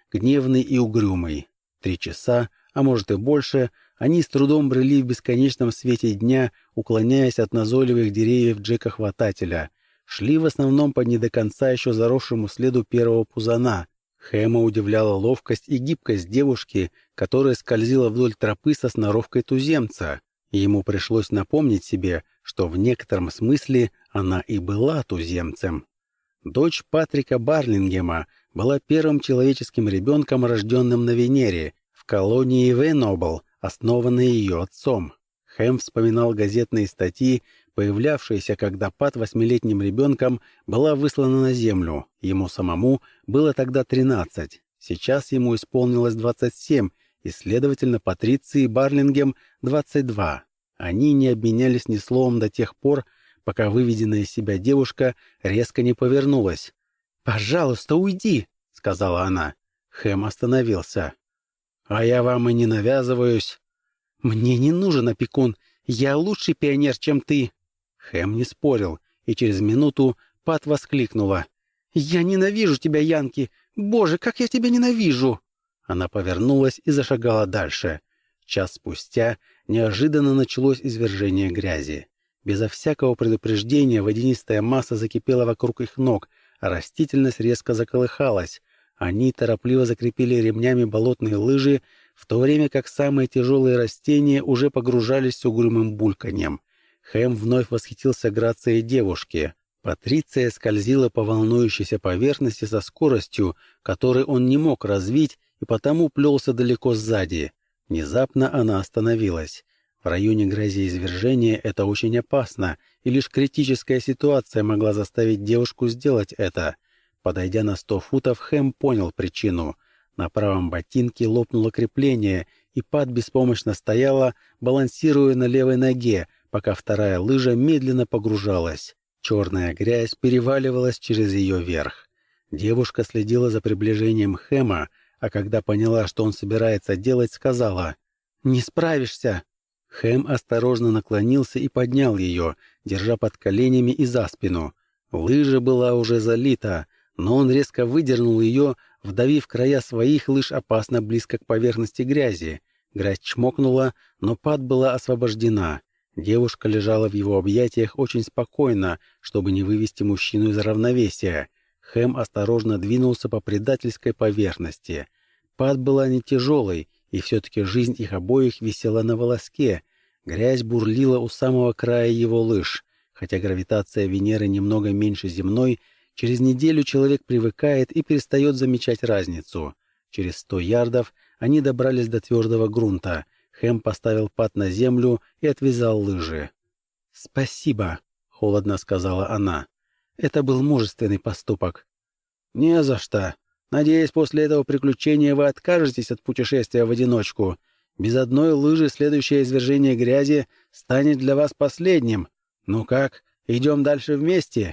гневный и угрюмый. Три часа, а может и больше, они с трудом брели в бесконечном свете дня, уклоняясь от назойливых деревьев Джека-хватателя. Шли в основном по не до конца еще заросшему следу первого пузана. Хэма удивляла ловкость и гибкость девушки, которая скользила вдоль тропы со сноровкой туземца. И ему пришлось напомнить себе, что в некотором смысле она и была туземцем. Дочь Патрика Барлингема была первым человеческим ребенком, рожденным на Венере, в колонии Венобл, основанной ее отцом. Хэм вспоминал газетные статьи, появлявшиеся, когда Пат восьмилетним ребенком была выслана на землю. Ему самому было тогда тринадцать. Сейчас ему исполнилось двадцать семь, и, следовательно, Патриции Барлингем двадцать два. Они не обменялись ни словом до тех пор, пока выведенная из себя девушка резко не повернулась. «Пожалуйста, уйди!» — сказала она. Хэм остановился. «А я вам и не навязываюсь». «Мне не нужен опекун. Я лучший пионер, чем ты». Хэм не спорил, и через минуту Пат воскликнула. «Я ненавижу тебя, Янки! Боже, как я тебя ненавижу!» Она повернулась и зашагала дальше. Час спустя неожиданно началось извержение грязи. Безо всякого предупреждения водянистая масса закипела вокруг их ног, а растительность резко заколыхалась. Они торопливо закрепили ремнями болотные лыжи, в то время как самые тяжелые растения уже погружались с угрюмым бульканьем. Хэм вновь восхитился грацией девушки. Патриция скользила по волнующейся поверхности со скоростью, которой он не мог развить, и потому плелся далеко сзади. Внезапно она остановилась. В районе грязи извержения это очень опасно, и лишь критическая ситуация могла заставить девушку сделать это. Подойдя на сто футов, Хэм понял причину. На правом ботинке лопнуло крепление, и Пат беспомощно стояла, балансируя на левой ноге, пока вторая лыжа медленно погружалась. Черная грязь переваливалась через ее верх. Девушка следила за приближением Хэма, а когда поняла, что он собирается делать, сказала: «Не справишься». Хэм осторожно наклонился и поднял ее, держа под коленями и за спину. Лыжа была уже залита, но он резко выдернул ее, вдавив края своих лыж опасно близко к поверхности грязи. Грязь чмокнула, но Пат была освобождена. Девушка лежала в его объятиях очень спокойно, чтобы не вывести мужчину из равновесия. Хэм осторожно двинулся по предательской поверхности. Пат была не тяжелой, и все-таки жизнь их обоих висела на волоске. Грязь бурлила у самого края его лыж. Хотя гравитация Венеры немного меньше земной, через неделю человек привыкает и перестает замечать разницу. Через сто ярдов они добрались до твердого грунта. Хэм поставил Пат на землю и отвязал лыжи. «Спасибо», — холодно сказала она. «Это был мужественный поступок». «Не за что. Надеюсь, после этого приключения вы откажетесь от путешествия в одиночку. Без одной лыжи следующее извержение грязи станет для вас последним. Ну как, идем дальше вместе?»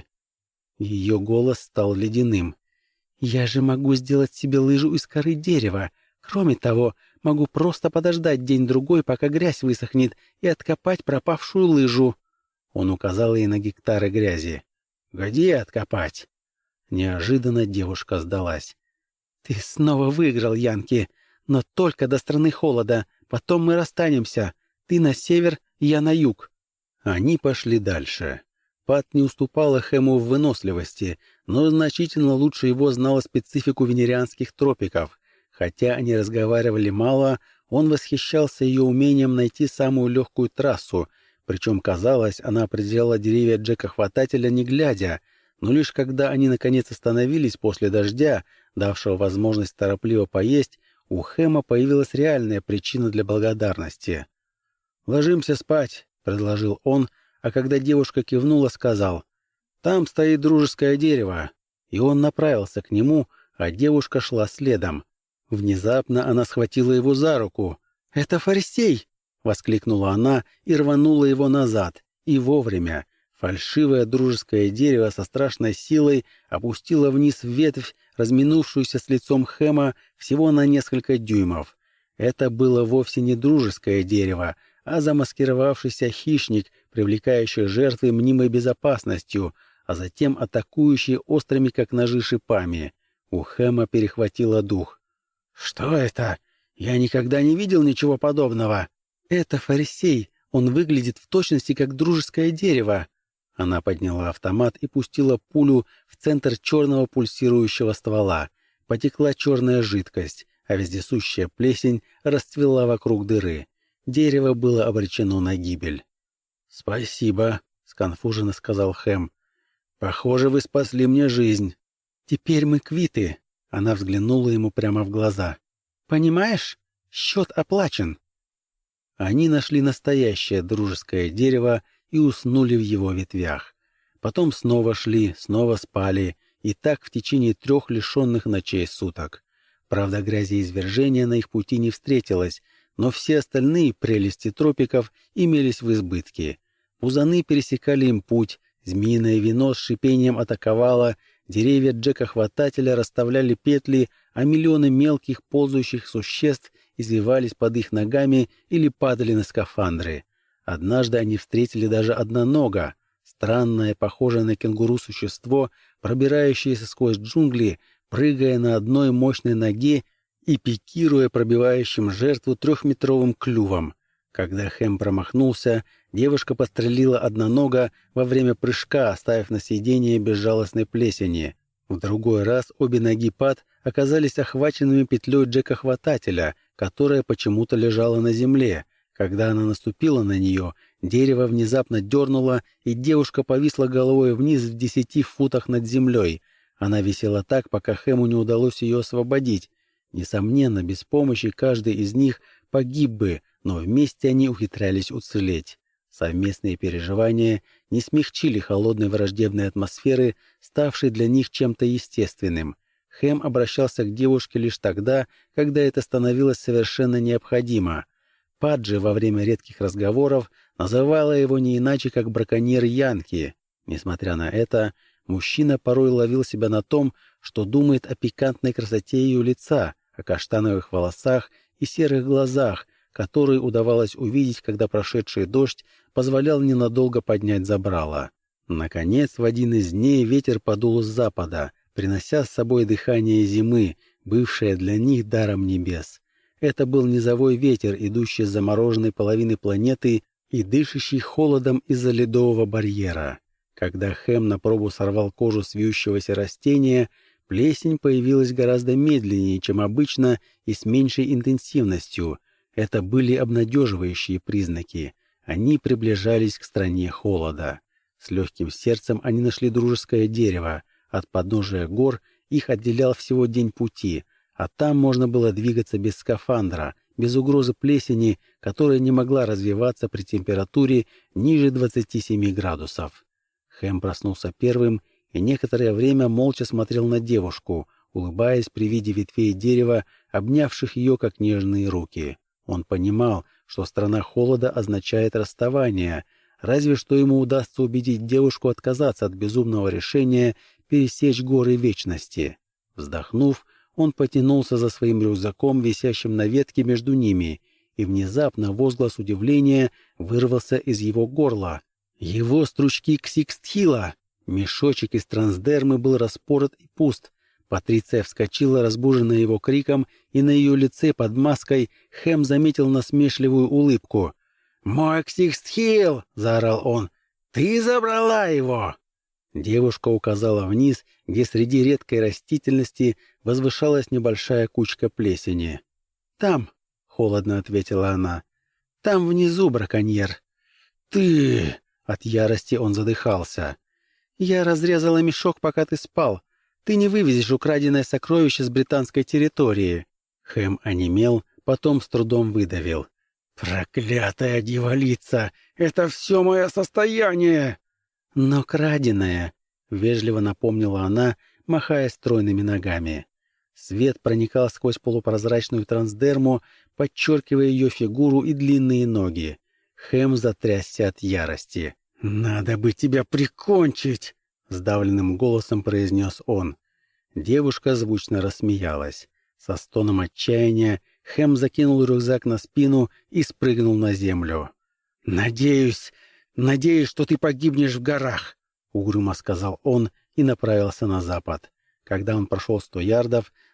Ее голос стал ледяным. «Я же могу сделать себе лыжу из коры дерева. Кроме того, могу просто подождать день-другой, пока грязь высохнет, и откопать пропавшую лыжу». Он указал ей на гектары грязи. «Где откопать?» Неожиданно девушка сдалась. «Ты снова выиграл, Янки, но только до страны холода. Потом мы расстанемся. Ты на север, я на юг». Они пошли дальше. Пат не уступала Хэму в выносливости, но значительно лучше его знала специфику венерианских тропиков. Хотя они разговаривали мало, он восхищался ее умением найти самую легкую трассу, причем, казалось, она определяла деревья Джека-хватателя не глядя, но лишь когда они наконец остановились после дождя, давшего возможность торопливо поесть, у Хэма появилась реальная причина для благодарности. «Ложимся спать», — предложил он, а когда девушка кивнула, сказал: «Там стоит дружеское дерево». И он направился к нему, а девушка шла следом. Внезапно она схватила его за руку. «Это Фарсей!» — воскликнула она и рванула его назад. И вовремя. Фальшивое дружеское дерево со страшной силой опустило вниз ветвь, разминувшуюся с лицом Хэма всего на несколько дюймов. Это было вовсе не дружеское дерево, а замаскировавшийся хищник, привлекающий жертвы мнимой безопасностью, а затем атакующий острыми, как ножи, шипами. У Хэма перехватило дух. «Что это? Я никогда не видел ничего подобного». «Это фарисей. Он выглядит в точности как дружеское дерево». Она подняла автомат и пустила пулю в центр черного пульсирующего ствола. Потекла черная жидкость, а вездесущая плесень расцвела вокруг дыры. Дерево было обречено на гибель. «Спасибо», — сконфуженно сказал Хэм. «Похоже, вы спасли мне жизнь». «Теперь мы квиты», — она взглянула ему прямо в глаза. «Понимаешь? Счет оплачен». Они нашли настоящее дружеское дерево и уснули в его ветвях. Потом снова шли, снова спали, и так в течение трех лишенных ночей суток. Правда, грязеизвержения на их пути не встретилось, но все остальные прелести тропиков имелись в избытке. Пузаны пересекали им путь, змеиное вино с шипением атаковало, деревья Джека-хватателя расставляли петли, а миллионы мелких ползающих существ извивались под их ногами или падали на скафандры. Однажды они встретили даже однонога, странное, похожее на кенгуру существо, пробирающееся сквозь джунгли, прыгая на одной мощной ноге и пикируя пробивающим жертву трехметровым клювом. Когда Хэм промахнулся, девушка подстрелила однонога во время прыжка, оставив на съедение безжалостной плесени. В другой раз обе ноги Пат оказались охваченными петлей Джека-хватателя, которая почему-то лежала на земле. Когда она наступила на нее, дерево внезапно дернуло, и девушка повисла головой вниз в десяти футах над землей. Она висела так, пока Хэму не удалось ее освободить. Несомненно, без помощи каждый из них погиб бы, но вместе они ухитрялись уцелеть. Совместные переживания не смягчили холодной враждебной атмосферы, ставшей для них чем-то естественным. Хэм обращался к девушке лишь тогда, когда это становилось совершенно необходимо. Паджи во время редких разговоров называла его не иначе, как браконьер Янки. Несмотря на это, мужчина порой ловил себя на том, что думает о пикантной красоте ее лица, о каштановых волосах и серых глазах, которые удавалось увидеть, когда прошедший дождь позволял ненадолго поднять забрало. Наконец, в один из дней ветер подул с запада, принося с собой дыхание зимы, бывшее для них даром небес. Это был низовой ветер, идущий с замороженной половины планеты и дышащий холодом из-за ледового барьера. Когда Хэм на пробу сорвал кожу с вьющегося растения, плесень появилась гораздо медленнее, чем обычно, и с меньшей интенсивностью. Это были обнадеживающие признаки. Они приближались к стране холода. С легким сердцем они нашли дружеское дерево. От подножия гор их отделял всего день пути, а там можно было двигаться без скафандра, без угрозы плесени, которая не могла развиваться при температуре ниже двадцати семи градусов. Хэм проснулся первым и некоторое время молча смотрел на девушку, улыбаясь при виде ветвей дерева, обнявших ее как нежные руки. Он понимал, что страна холода означает расставание, разве что ему удастся убедить девушку отказаться от безумного решения пересечь горы вечности. Вздохнув, он потянулся за своим рюкзаком, висящим на ветке между ними, и внезапно возглас удивления вырвался из его горла. Его стручки ксикстхила! Мешочек из трансдермы был распорот и пуст. Патриция вскочила, разбуженная его криком, и на ее лице под маской Хэм заметил насмешливую улыбку. «Мой ксикстхил!» — заорал он. «Ты забрала его!» Девушка указала вниз, где среди редкой растительности возвышалась небольшая кучка плесени. «Там», — холодно ответила она, — «там внизу, браконьер». «Ты...» — от ярости он задыхался. «Я разрезала мешок, пока ты спал. Ты не вывезешь украденное сокровище с британской территории». Хэм онемел, потом с трудом выдавил. «Проклятая дьяволица! Это все мое состояние!» «Но краденое», — вежливо напомнила она, махая стройными ногами. Свет проникал сквозь полупрозрачную трансдерму, подчеркивая ее фигуру и длинные ноги. Хэм затрясся от ярости. «Надо бы тебя прикончить!» — сдавленным голосом произнес он. Девушка звучно рассмеялась. Со стоном отчаяния Хэм закинул рюкзак на спину и спрыгнул на землю. «Надеюсь, надеюсь, что ты погибнешь в горах», — угрюмо сказал он и направился на запад. Когда он прошел сто ярдов,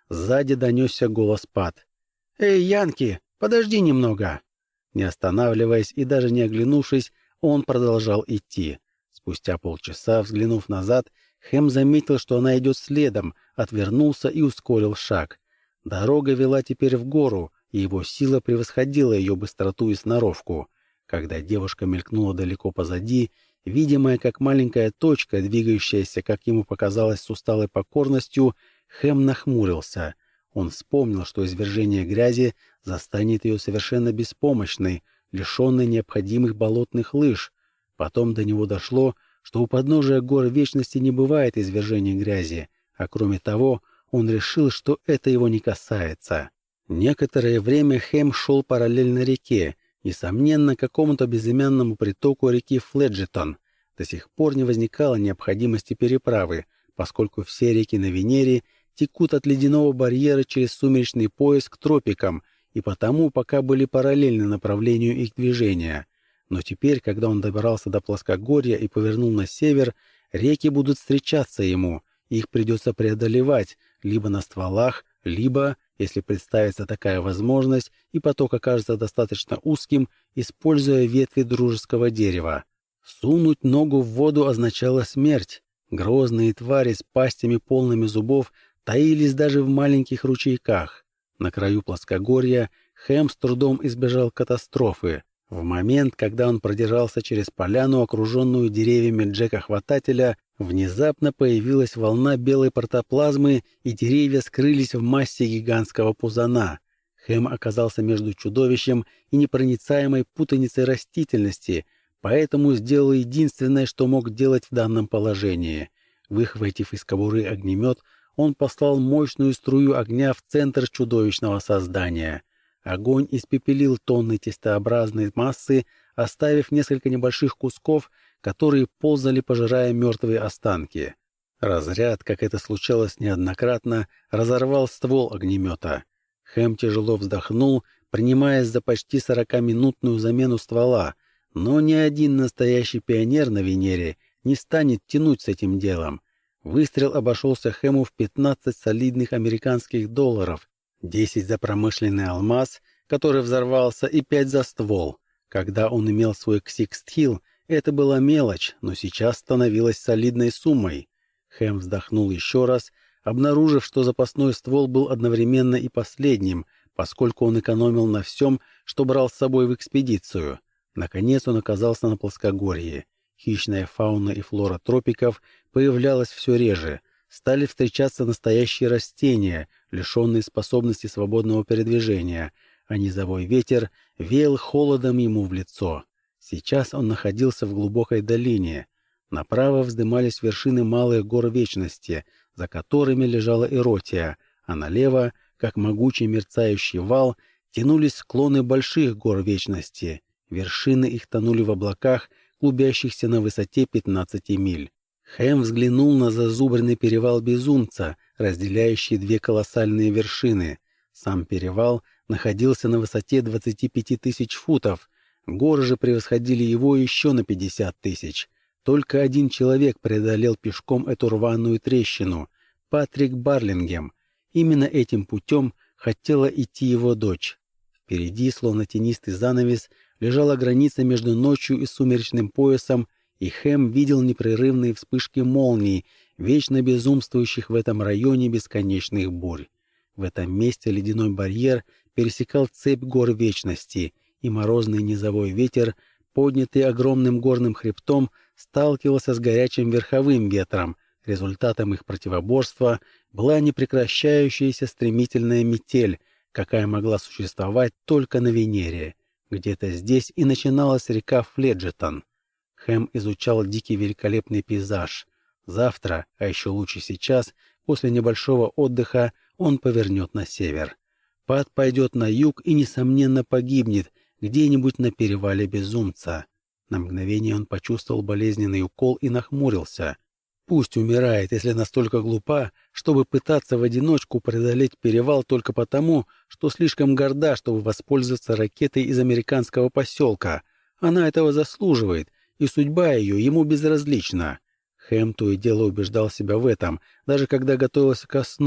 сзади донесся голос Пат. «Эй, Янки, подожди немного!» Не останавливаясь и даже не оглянувшись, он продолжал идти. Спустя полчаса, взглянув назад, Хэм заметил, что она идет следом, отвернулся и ускорил шаг. Дорога вела теперь в гору, и его сила превосходила ее быстроту и сноровку. Когда девушка мелькнула далеко позади, видимая как маленькая точка, двигающаяся, как ему показалось, с усталой покорностью, Хэм нахмурился. Он вспомнил, что извержение грязи застанет ее совершенно беспомощной, лишенной необходимых болотных лыж. Потом до него дошло, что у подножия гор Вечности не бывает извержения грязи, а кроме того, он решил, что это его не касается. Некоторое время Хэм шел параллельно реке, несомненно, какому-то безымянному притоку реки Фледжитон. До сих пор не возникало необходимости переправы, поскольку все реки на Венере текут от ледяного барьера через сумеречный пояс к тропикам, и потому пока были параллельны направлению их движения. Но теперь, когда он добрался до плоскогорья и повернул на север, реки будут встречаться ему, их придется преодолевать либо на стволах, либо, если представится такая возможность, и поток окажется достаточно узким, используя ветви дружеского дерева. Сунуть ногу в воду означало смерть. Грозные твари с пастями полными зубов таились даже в маленьких ручейках. На краю плоскогорья Хэм с трудом избежал катастрофы. В момент, когда он продирался через поляну, окруженную деревьями Джека-хватателя, внезапно появилась волна белой протоплазмы, и деревья скрылись в массе гигантского пузана. Хэм оказался между чудовищем и непроницаемой путаницей растительности, поэтому сделал единственное, что мог делать в данном положении. Выхватив из кобуры огнемет, он послал мощную струю огня в центр чудовищного создания. Огонь испепелил тонны тестообразной массы, оставив несколько небольших кусков, которые ползали, пожирая мертвые останки. Разряд, как это случалось неоднократно, разорвал ствол огнемета. Хэм тяжело вздохнул, принимаясь за почти сорокаминутную замену ствола, но ни один настоящий пионер на Венере не станет тянуть с этим делом. Выстрел обошелся Хэму в пятнадцать солидных американских долларов, десять за промышленный алмаз, который взорвался, и пять за ствол. Когда он имел свой Ксикстхилл, это была мелочь, но сейчас становилась солидной суммой. Хэм вздохнул еще раз, обнаружив, что запасной ствол был одновременно и последним, поскольку он экономил на всем, что брал с собой в экспедицию. Наконец он оказался на плоскогорье. Хищная фауна и флора тропиков появлялась все реже. Стали встречаться настоящие растения, лишенные способности свободного передвижения, а низовой ветер веял холодом ему в лицо. Сейчас он находился в глубокой долине. Направо вздымались вершины малых гор Вечности, за которыми лежала Иротия, а налево, как могучий мерцающий вал, тянулись склоны больших гор Вечности. Вершины их тонули в облаках, клубящихся на высоте пятнадцати миль. Хэм взглянул на зазубренный перевал Безумца, разделяющий две колоссальные вершины. Сам перевал находился на высоте двадцати пяти тысяч футов. Горы же превосходили его еще на пятьдесят тысяч. Только один человек преодолел пешком эту рваную трещину — Патрик Барлингем. Именно этим путем хотела идти его дочь. Впереди, словно тенистый занавес, лежала граница между ночью и сумеречным поясом, и Хэм видел непрерывные вспышки молний, вечно безумствующих в этом районе бесконечных бурь. В этом месте ледяной барьер пересекал цепь гор Вечности, и морозный низовой ветер, поднятый огромным горным хребтом, сталкивался с горячим верховым ветром. Результатом их противоборства была непрекращающаяся стремительная метель, какая могла существовать только на Венере. Где-то здесь и начиналась река Фледжитон. Хэм изучал дикий великолепный пейзаж. Завтра, а еще лучше сейчас, после небольшого отдыха, он повернет на север. Пат пойдет на юг и, несомненно, погибнет где-нибудь на перевале Безумца. На мгновение он почувствовал болезненный укол и нахмурился. Пусть умирает, если настолько глупа, чтобы пытаться в одиночку преодолеть перевал только потому, что слишком горда, чтобы воспользоваться ракетой из американского поселка. Она этого заслуживает, и судьба ее ему безразлична. Хэм то и дело убеждал себя в этом, даже когда готовился ко сну,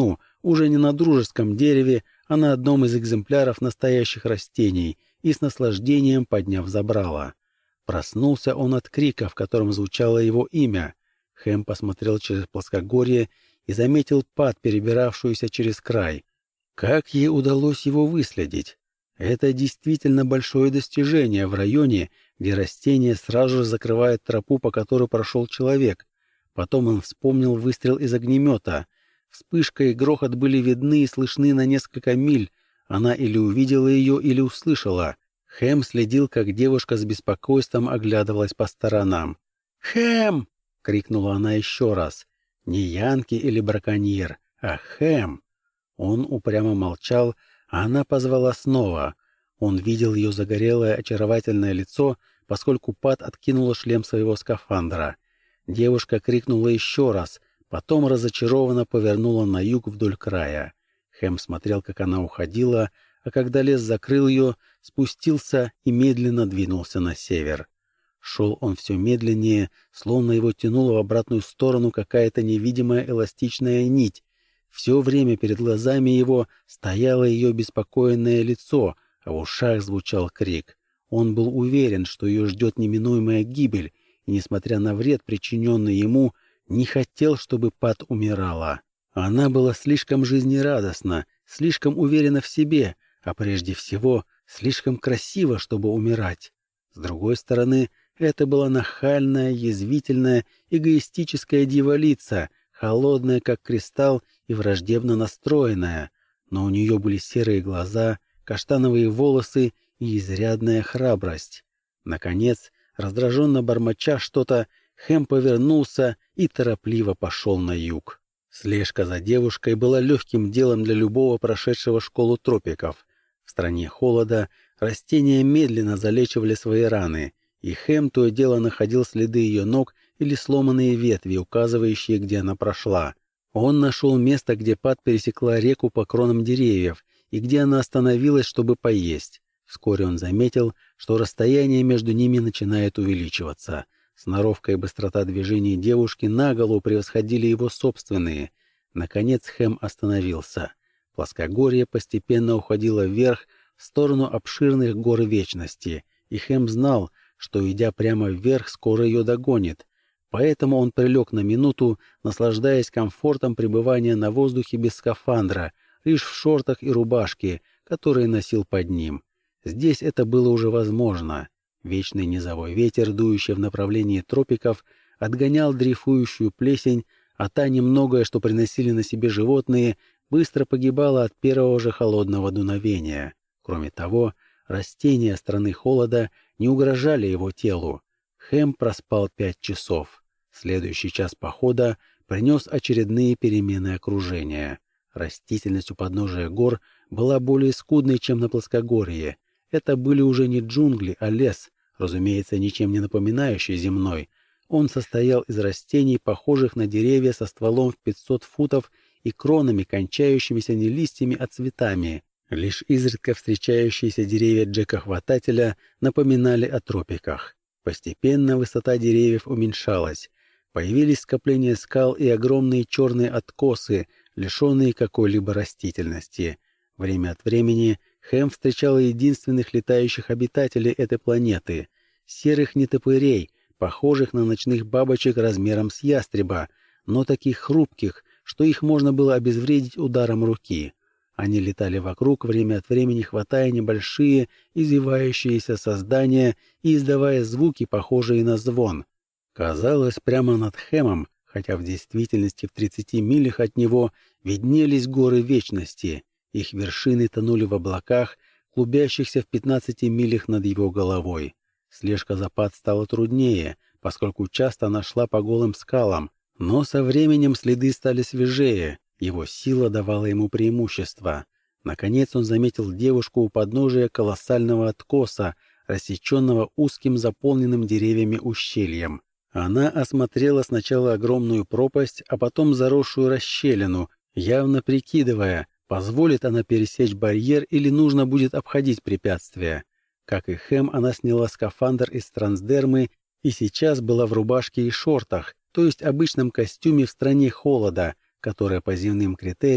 уже не на дружеском дереве, а на одном из экземпляров настоящих растений, и с наслаждением подняв забрало. Проснулся он от крика, в котором звучало его имя. Хэм посмотрел через плоскогорье и заметил Пат, перебиравшуюся через край. Как ей удалось его выследить? Это действительно большое достижение в районе, где растение сразу же закрывает тропу, по которой прошел человек. Потом он вспомнил выстрел из огнемета. Вспышка и грохот были видны и слышны на несколько миль. Она или увидела ее, или услышала. Хэм следил, как девушка с беспокойством оглядывалась по сторонам. «Хэм!» — крикнула она еще раз. Не Янки или браконьер, а Хэм. Он упрямо молчал, а она позвала снова. Он видел ее загорелое, очаровательное лицо, поскольку Пат откинула шлем своего скафандра. Девушка крикнула еще раз, потом разочарованно повернула на юг вдоль края. Хэм смотрел, как она уходила, а когда лес закрыл ее, спустился и медленно двинулся на север. Шел он все медленнее, словно его тянула в обратную сторону какая-то невидимая эластичная нить. Все время перед глазами его стояло ее беспокойное лицо, а в ушах звучал крик. Он был уверен, что ее ждет неминуемая гибель, и, несмотря на вред, причиненный ему, не хотел, чтобы Пат умирала. Она была слишком жизнерадостна, слишком уверена в себе, а прежде всего слишком красива, чтобы умирать. С другой стороны, это была нахальная, язвительная, эгоистическая дьяволица, холодная, как кристалл, и враждебно настроенная, но у нее были серые глаза, каштановые волосы и изрядная храбрость. Наконец, раздраженно бормоча что-то, Хэм повернулся и торопливо пошел на юг. Слежка за девушкой была легким делом для любого прошедшего школу тропиков. В стране холода растения медленно залечивали свои раны, и Хэм то и дело находил следы ее ног или сломанные ветви, указывающие, где она прошла. Он нашел место, где Пат пересекла реку по кронам деревьев, и где она остановилась, чтобы поесть. Вскоре он заметил, что расстояние между ними начинает увеличиваться. Сноровка и быстрота движений девушки наголо превосходили его собственные. Наконец Хэм остановился. Плоскогорье постепенно уходило вверх, в сторону обширных гор Вечности, и Хэм знал, что, идя прямо вверх, скоро ее догонит. Поэтому он прилег на минуту, наслаждаясь комфортом пребывания на воздухе без скафандра, лишь в шортах и рубашке, которые носил под ним. Здесь это было уже возможно. Вечный низовой ветер, дующий в направлении тропиков, отгонял дрейфующую плесень, а та немногое, что приносили на себе животные, быстро погибала от первого же холодного дуновения. Кроме того, растения страны холода не угрожали его телу. Хэм проспал пять часов. Следующий час похода принес очередные перемены окружения. Растительность у подножия гор была более скудной, чем на плоскогорье. Это были уже не джунгли, а лес, разумеется, ничем не напоминающий земной. Он состоял из растений, похожих на деревья со стволом в пятьсот футов и кронами, кончающимися не листьями, а цветами. Лишь изредка встречающиеся деревья Джека-хватателя напоминали о тропиках. Постепенно высота деревьев уменьшалась. Появились скопления скал и огромные черные откосы, лишенные какой-либо растительности. Время от времени Хэм встречал единственных летающих обитателей этой планеты — серых нетопырей, похожих на ночных бабочек размером с ястреба, но таких хрупких, что их можно было обезвредить ударом руки. Они летали вокруг, время от времени хватая небольшие, извивающиеся создания и издавая звуки, похожие на звон. Казалось, прямо над Хэмом, хотя в действительности в тридцати милях от него, виднелись горы Вечности. Их вершины тонули в облаках, клубящихся в пятнадцати милях над его головой. Слежка за Пат стала труднее, поскольку часто она шла по голым скалам, но со временем следы стали свежее. Его сила давала ему преимущество. Наконец он заметил девушку у подножия колоссального откоса, рассеченного узким заполненным деревьями ущельем. Она осмотрела сначала огромную пропасть, а потом заросшую расщелину, явно прикидывая, позволит она пересечь барьер или нужно будет обходить препятствия. Как и Хэм, она сняла скафандр из трансдермы и сейчас была в рубашке и шортах, то есть обычном костюме в стране холода, которая по земным критериям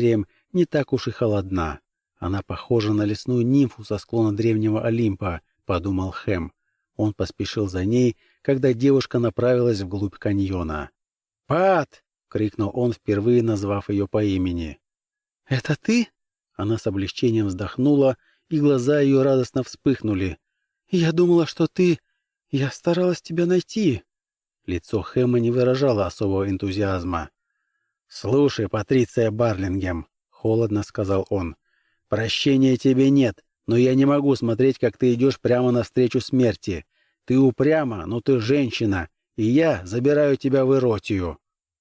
не так уж и холодна. Она похожа на лесную нимфу со склона древнего Олимпа, подумал Хэм. Он поспешил за ней, когда девушка направилась вглубь каньона. «Пат!» — крикнул он, впервые назвав ее по имени. «Это ты?» Она с облегчением вздохнула, и глаза ее радостно вспыхнули. «Я думала, что ты... Я старалась тебя найти». Лицо Хэма не выражало особого энтузиазма. «Слушай, Патриция Барлингем», — холодно сказал он, — «прощения тебе нет, но я не могу смотреть, как ты идешь прямо навстречу смерти. Ты упряма, но ты женщина, и я забираю тебя в Иротию».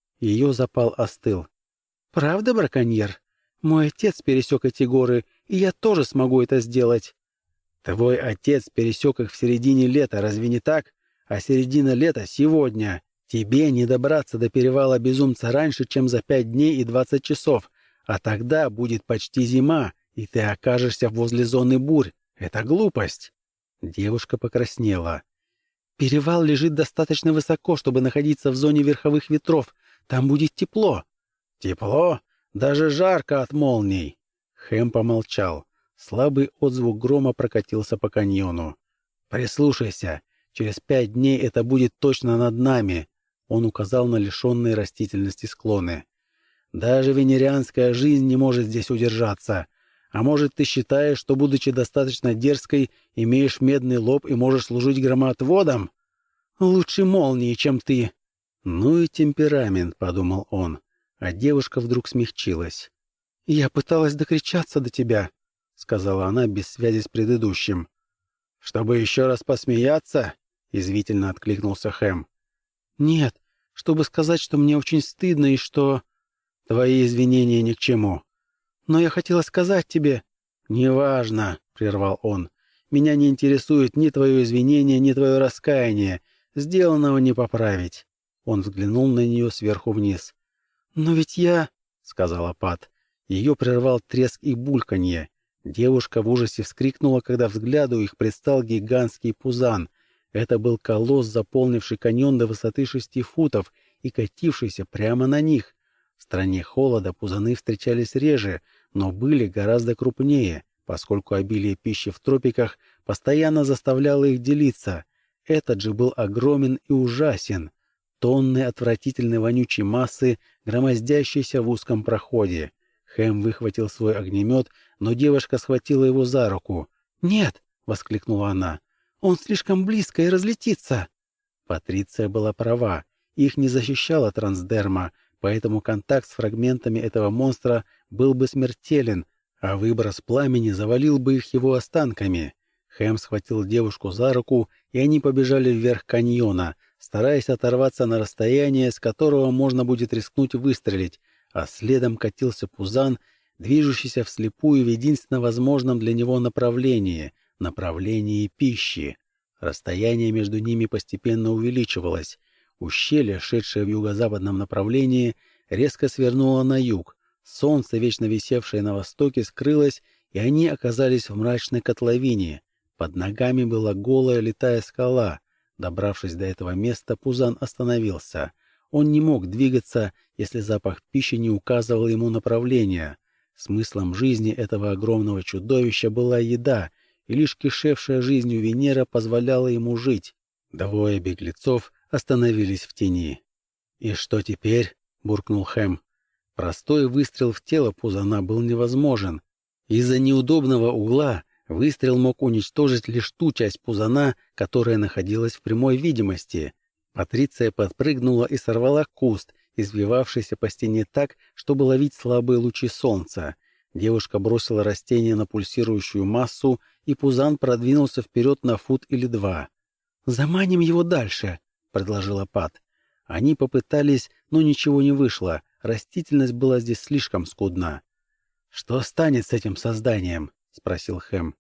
Ее запал остыл. «Правда, браконьер? Мой отец пересек эти горы, и я тоже смогу это сделать». «Твой отец пересек их в середине лета, разве не так? А середина лета сегодня. Тебе не добраться до перевала Безумца раньше, чем за пять дней и двадцать часов, а тогда будет почти зима, и ты окажешься возле зоны бурь. Это глупость». Девушка покраснела. «Перевал лежит достаточно высоко, чтобы находиться в зоне верховых ветров. Там будет тепло». «Тепло? Даже жарко от молний». Хэм помолчал. Слабый отзвук грома прокатился по каньону. «Прислушайся. Через пять дней это будет точно над нами». Он указал на лишенные растительности склоны. «Даже венерианская жизнь не может здесь удержаться. А может, ты считаешь, что, будучи достаточно дерзкой, имеешь медный лоб и можешь служить громоотводом? Лучше молнии, чем ты». «Ну и темперамент», — подумал он. А девушка вдруг смягчилась. «Я пыталась докричаться до тебя», — сказала она без связи с предыдущим. «Чтобы еще раз посмеяться?» — язвительно откликнулся Хэм. «Нет, чтобы сказать, что мне очень стыдно и что...» «Твои извинения ни к чему». «Но я хотела сказать тебе...» «Неважно», — прервал он. «Меня не интересует ни твое извинение, ни твое раскаяние. Сделанного не поправить». Он взглянул на нее сверху вниз. «Но ведь я...» — сказала Пат. Ее прервал треск и бульканье. Девушка в ужасе вскрикнула, когда взгляду их предстал гигантский пузан. Это был колосс, заполнивший каньон до высоты шести футов и катившийся прямо на них. В стране холода пузаны встречались реже, но были гораздо крупнее, поскольку обилие пищи в тропиках постоянно заставляло их делиться. Этот же был огромен и ужасен. Тонны отвратительной вонючей массы, громоздящейся в узком проходе. Хэм выхватил свой огнемет, но девушка схватила его за руку. «Нет!» — воскликнула она. «Он слишком близко и разлетится!» Патриция была права. Их не защищала трансдерма, поэтому контакт с фрагментами этого монстра был бы смертелен, а выброс пламени завалил бы их его останками. Хэм схватил девушку за руку, и они побежали вверх каньона, стараясь оторваться на расстояние, с которого можно будет рискнуть выстрелить, а следом катился пузан, движущийся вслепую в единственно возможном для него направлении — направлении пищи. Расстояние между ними постепенно увеличивалось. Ущелье, шедшее в юго-западном направлении, резко свернуло на юг. Солнце, вечно висевшее на востоке, скрылось, и они оказались в мрачной котловине. Под ногами была голая литая скала. Добравшись до этого места, пузан остановился. Он не мог двигаться, если запах пищи не указывал ему направления. Смыслом жизни этого огромного чудовища была еда, и лишь кишевшая жизнью Венера позволяла ему жить. Двое беглецов остановились в тени. «И что теперь?» — буркнул Хэм. Простой выстрел в тело пузана был невозможен. Из-за неудобного угла выстрел мог уничтожить лишь ту часть пузана, которая находилась в прямой видимости. Патриция подпрыгнула и сорвала куст, извивавшийся по стене так, чтобы ловить слабые лучи солнца. Девушка бросила растение на пульсирующую массу, и пузан продвинулся вперед на фут или два. «Заманим его дальше», — предложила Пат. Они попытались, но ничего не вышло. Растительность была здесь слишком скудна. «Что станет с этим созданием?» — спросил Хэм.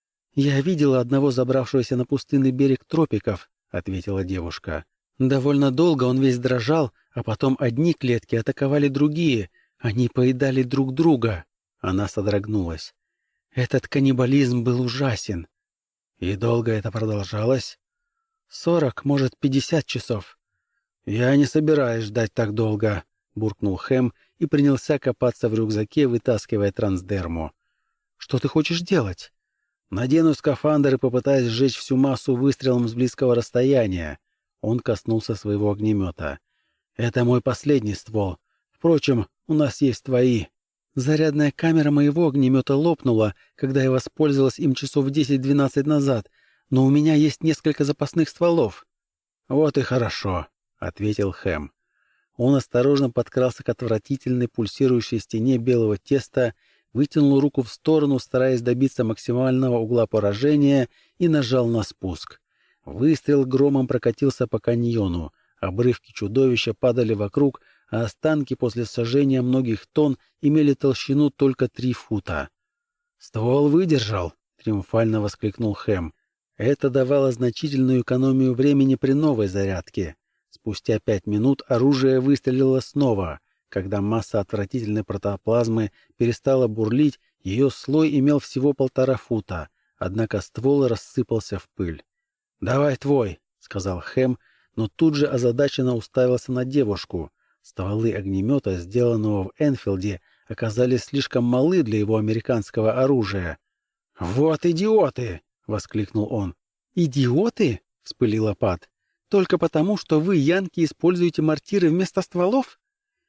«Я видела одного забравшегося на пустынный берег тропиков», — ответила девушка. «Довольно долго он весь дрожал, а потом одни клетки атаковали другие. Они поедали друг друга». Она содрогнулась. «Этот каннибализм был ужасен». «И долго это продолжалось?» «Сорок, может, пятьдесят часов». «Я не собираюсь ждать так долго», — буркнул Хэм, и принялся копаться в рюкзаке, вытаскивая трансдерму. «Что ты хочешь делать?» «Надену скафандр и попытаюсь сжечь всю массу выстрелом с близкого расстояния». Он коснулся своего огнемета. «Это мой последний ствол. Впрочем, у нас есть твои». «Зарядная камера моего огнемета лопнула, когда я воспользовалась им часов десять-двенадцать назад, но у меня есть несколько запасных стволов». «Вот и хорошо», — ответил Хэм. Он осторожно подкрался к отвратительной пульсирующей стене белого теста, вытянул руку в сторону, стараясь добиться максимального угла поражения, и нажал на спуск. Выстрел громом прокатился по каньону, обрывки чудовища падали вокруг, а останки после сожжения многих тонн имели толщину только три фута. «Ствол выдержал!» — триумфально воскликнул Хэм. Это давало значительную экономию времени при новой зарядке. Спустя пять минут оружие выстрелило снова. Когда масса отвратительной протоплазмы перестала бурлить, ее слой имел всего полтора фута, однако ствол рассыпался в пыль. «Давай твой», — сказал Хэм, но тут же озадаченно уставился на девушку. Стволы огнемета, сделанного в Энфилде, оказались слишком малы для его американского оружия. «Вот идиоты!» — воскликнул он. «Идиоты?» — вспылила Пат. «Только потому, что вы, янки, используете мортиры вместо стволов?»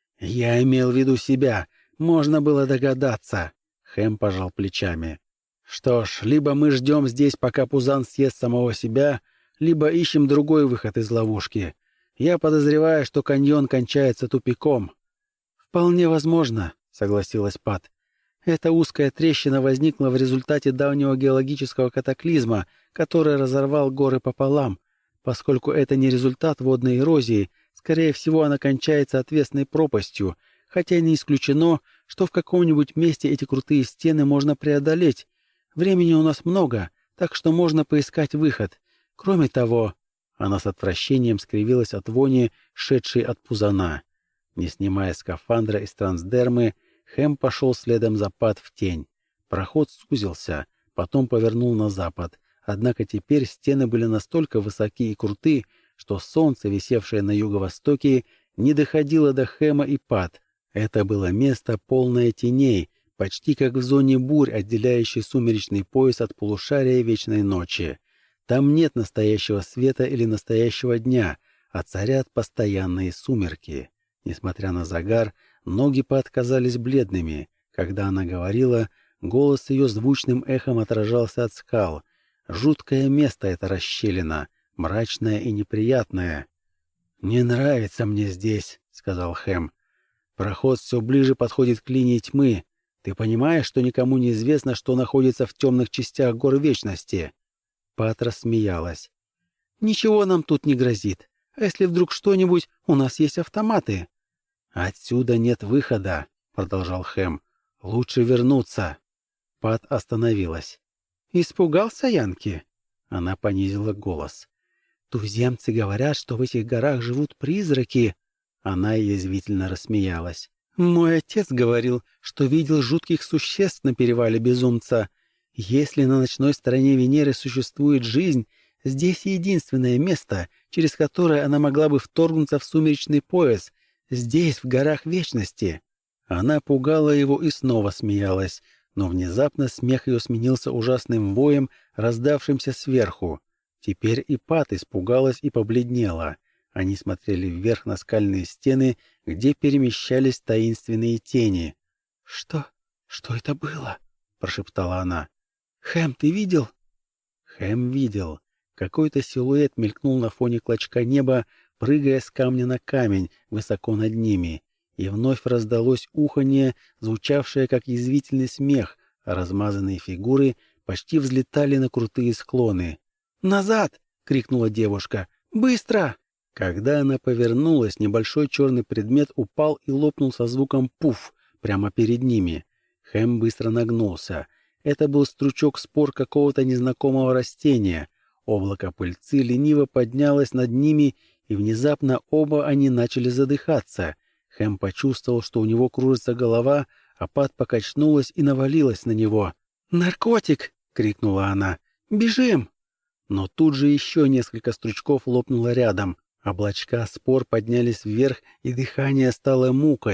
«Я имел в виду себя. Можно было догадаться». Хэм пожал плечами. «Что ж, либо мы ждем здесь, пока Пузан съест самого себя, либо ищем другой выход из ловушки. Я подозреваю, что каньон кончается тупиком». «Вполне возможно», — согласилась Пат. «Эта узкая трещина возникла в результате давнего геологического катаклизма, который разорвал горы пополам. Поскольку это не результат водной эрозии, скорее всего, она кончается отвесной пропастью, хотя не исключено, что в каком-нибудь месте эти крутые стены можно преодолеть. Времени у нас много, так что можно поискать выход. Кроме того...» Она с отвращением скривилась от вони, шедшей от Пузана. Не снимая скафандра из трансдермы, Хэм пошел следом за Пат в тень. Проход сузился, потом повернул на запад. Однако теперь стены были настолько высоки и круты, что солнце, висевшее на юго-востоке, не доходило до Хэма и Пат. Это было место, полное теней, почти как в зоне бурь, отделяющей сумеречный пояс от полушария вечной ночи. Там нет настоящего света или настоящего дня, а царят постоянные сумерки. Несмотря на загар, ноги Пат казались бледными. Когда она говорила, голос ее звучным эхом отражался от скал. Жуткое место это расщелина, мрачное и неприятное. «Не нравится мне здесь», — сказал Хэм. «Проход все ближе подходит к линии тьмы. Ты понимаешь, что никому не известно, что находится в темных частях гор Вечности?» Пат рассмеялась. «Ничего нам тут не грозит. А если вдруг что-нибудь, у нас есть автоматы». «Отсюда нет выхода», — продолжал Хэм. «Лучше вернуться». Пат остановилась. «Испугался, Янки?» Она понизила голос. «Туземцы говорят, что в этих горах живут призраки». Она язвительно рассмеялась. «Мой отец говорил, что видел жутких существ на перевале Безумца. Если на ночной стороне Венеры существует жизнь, здесь единственное место, через которое она могла бы вторгнуться в сумеречный пояс. Здесь, в горах Вечности». Она пугала его и снова смеялась, но внезапно смех ее сменился ужасным воем, раздавшимся сверху. Теперь и Пат испугалась и побледнела. Они смотрели вверх на скальные стены, где перемещались таинственные тени. «Что? Что это было?» — прошептала она. «Хэм, ты видел?» Хэм видел. Какой-то силуэт мелькнул на фоне клочка неба, прыгая с камня на камень, высоко над ними. И вновь раздалось уханье, звучавшее как язвительный смех, а размазанные фигуры почти взлетали на крутые склоны. «Назад!» — крикнула девушка. «Быстро!» Когда она повернулась, небольшой черный предмет упал и лопнул со звуком «пуф» прямо перед ними. Хэм быстро нагнулся. Это был стручок спор какого-то незнакомого растения. Облако пыльцы лениво поднялось над ними, и внезапно оба они начали задыхаться. Хэм почувствовал, что у него кружится голова, а Пат покачнулась и навалилась на него. «Наркотик!» — крикнула она. «Бежим!» Но тут же еще несколько стручков лопнуло рядом. Облачка спор поднялись вверх, и дыхание стало мукой.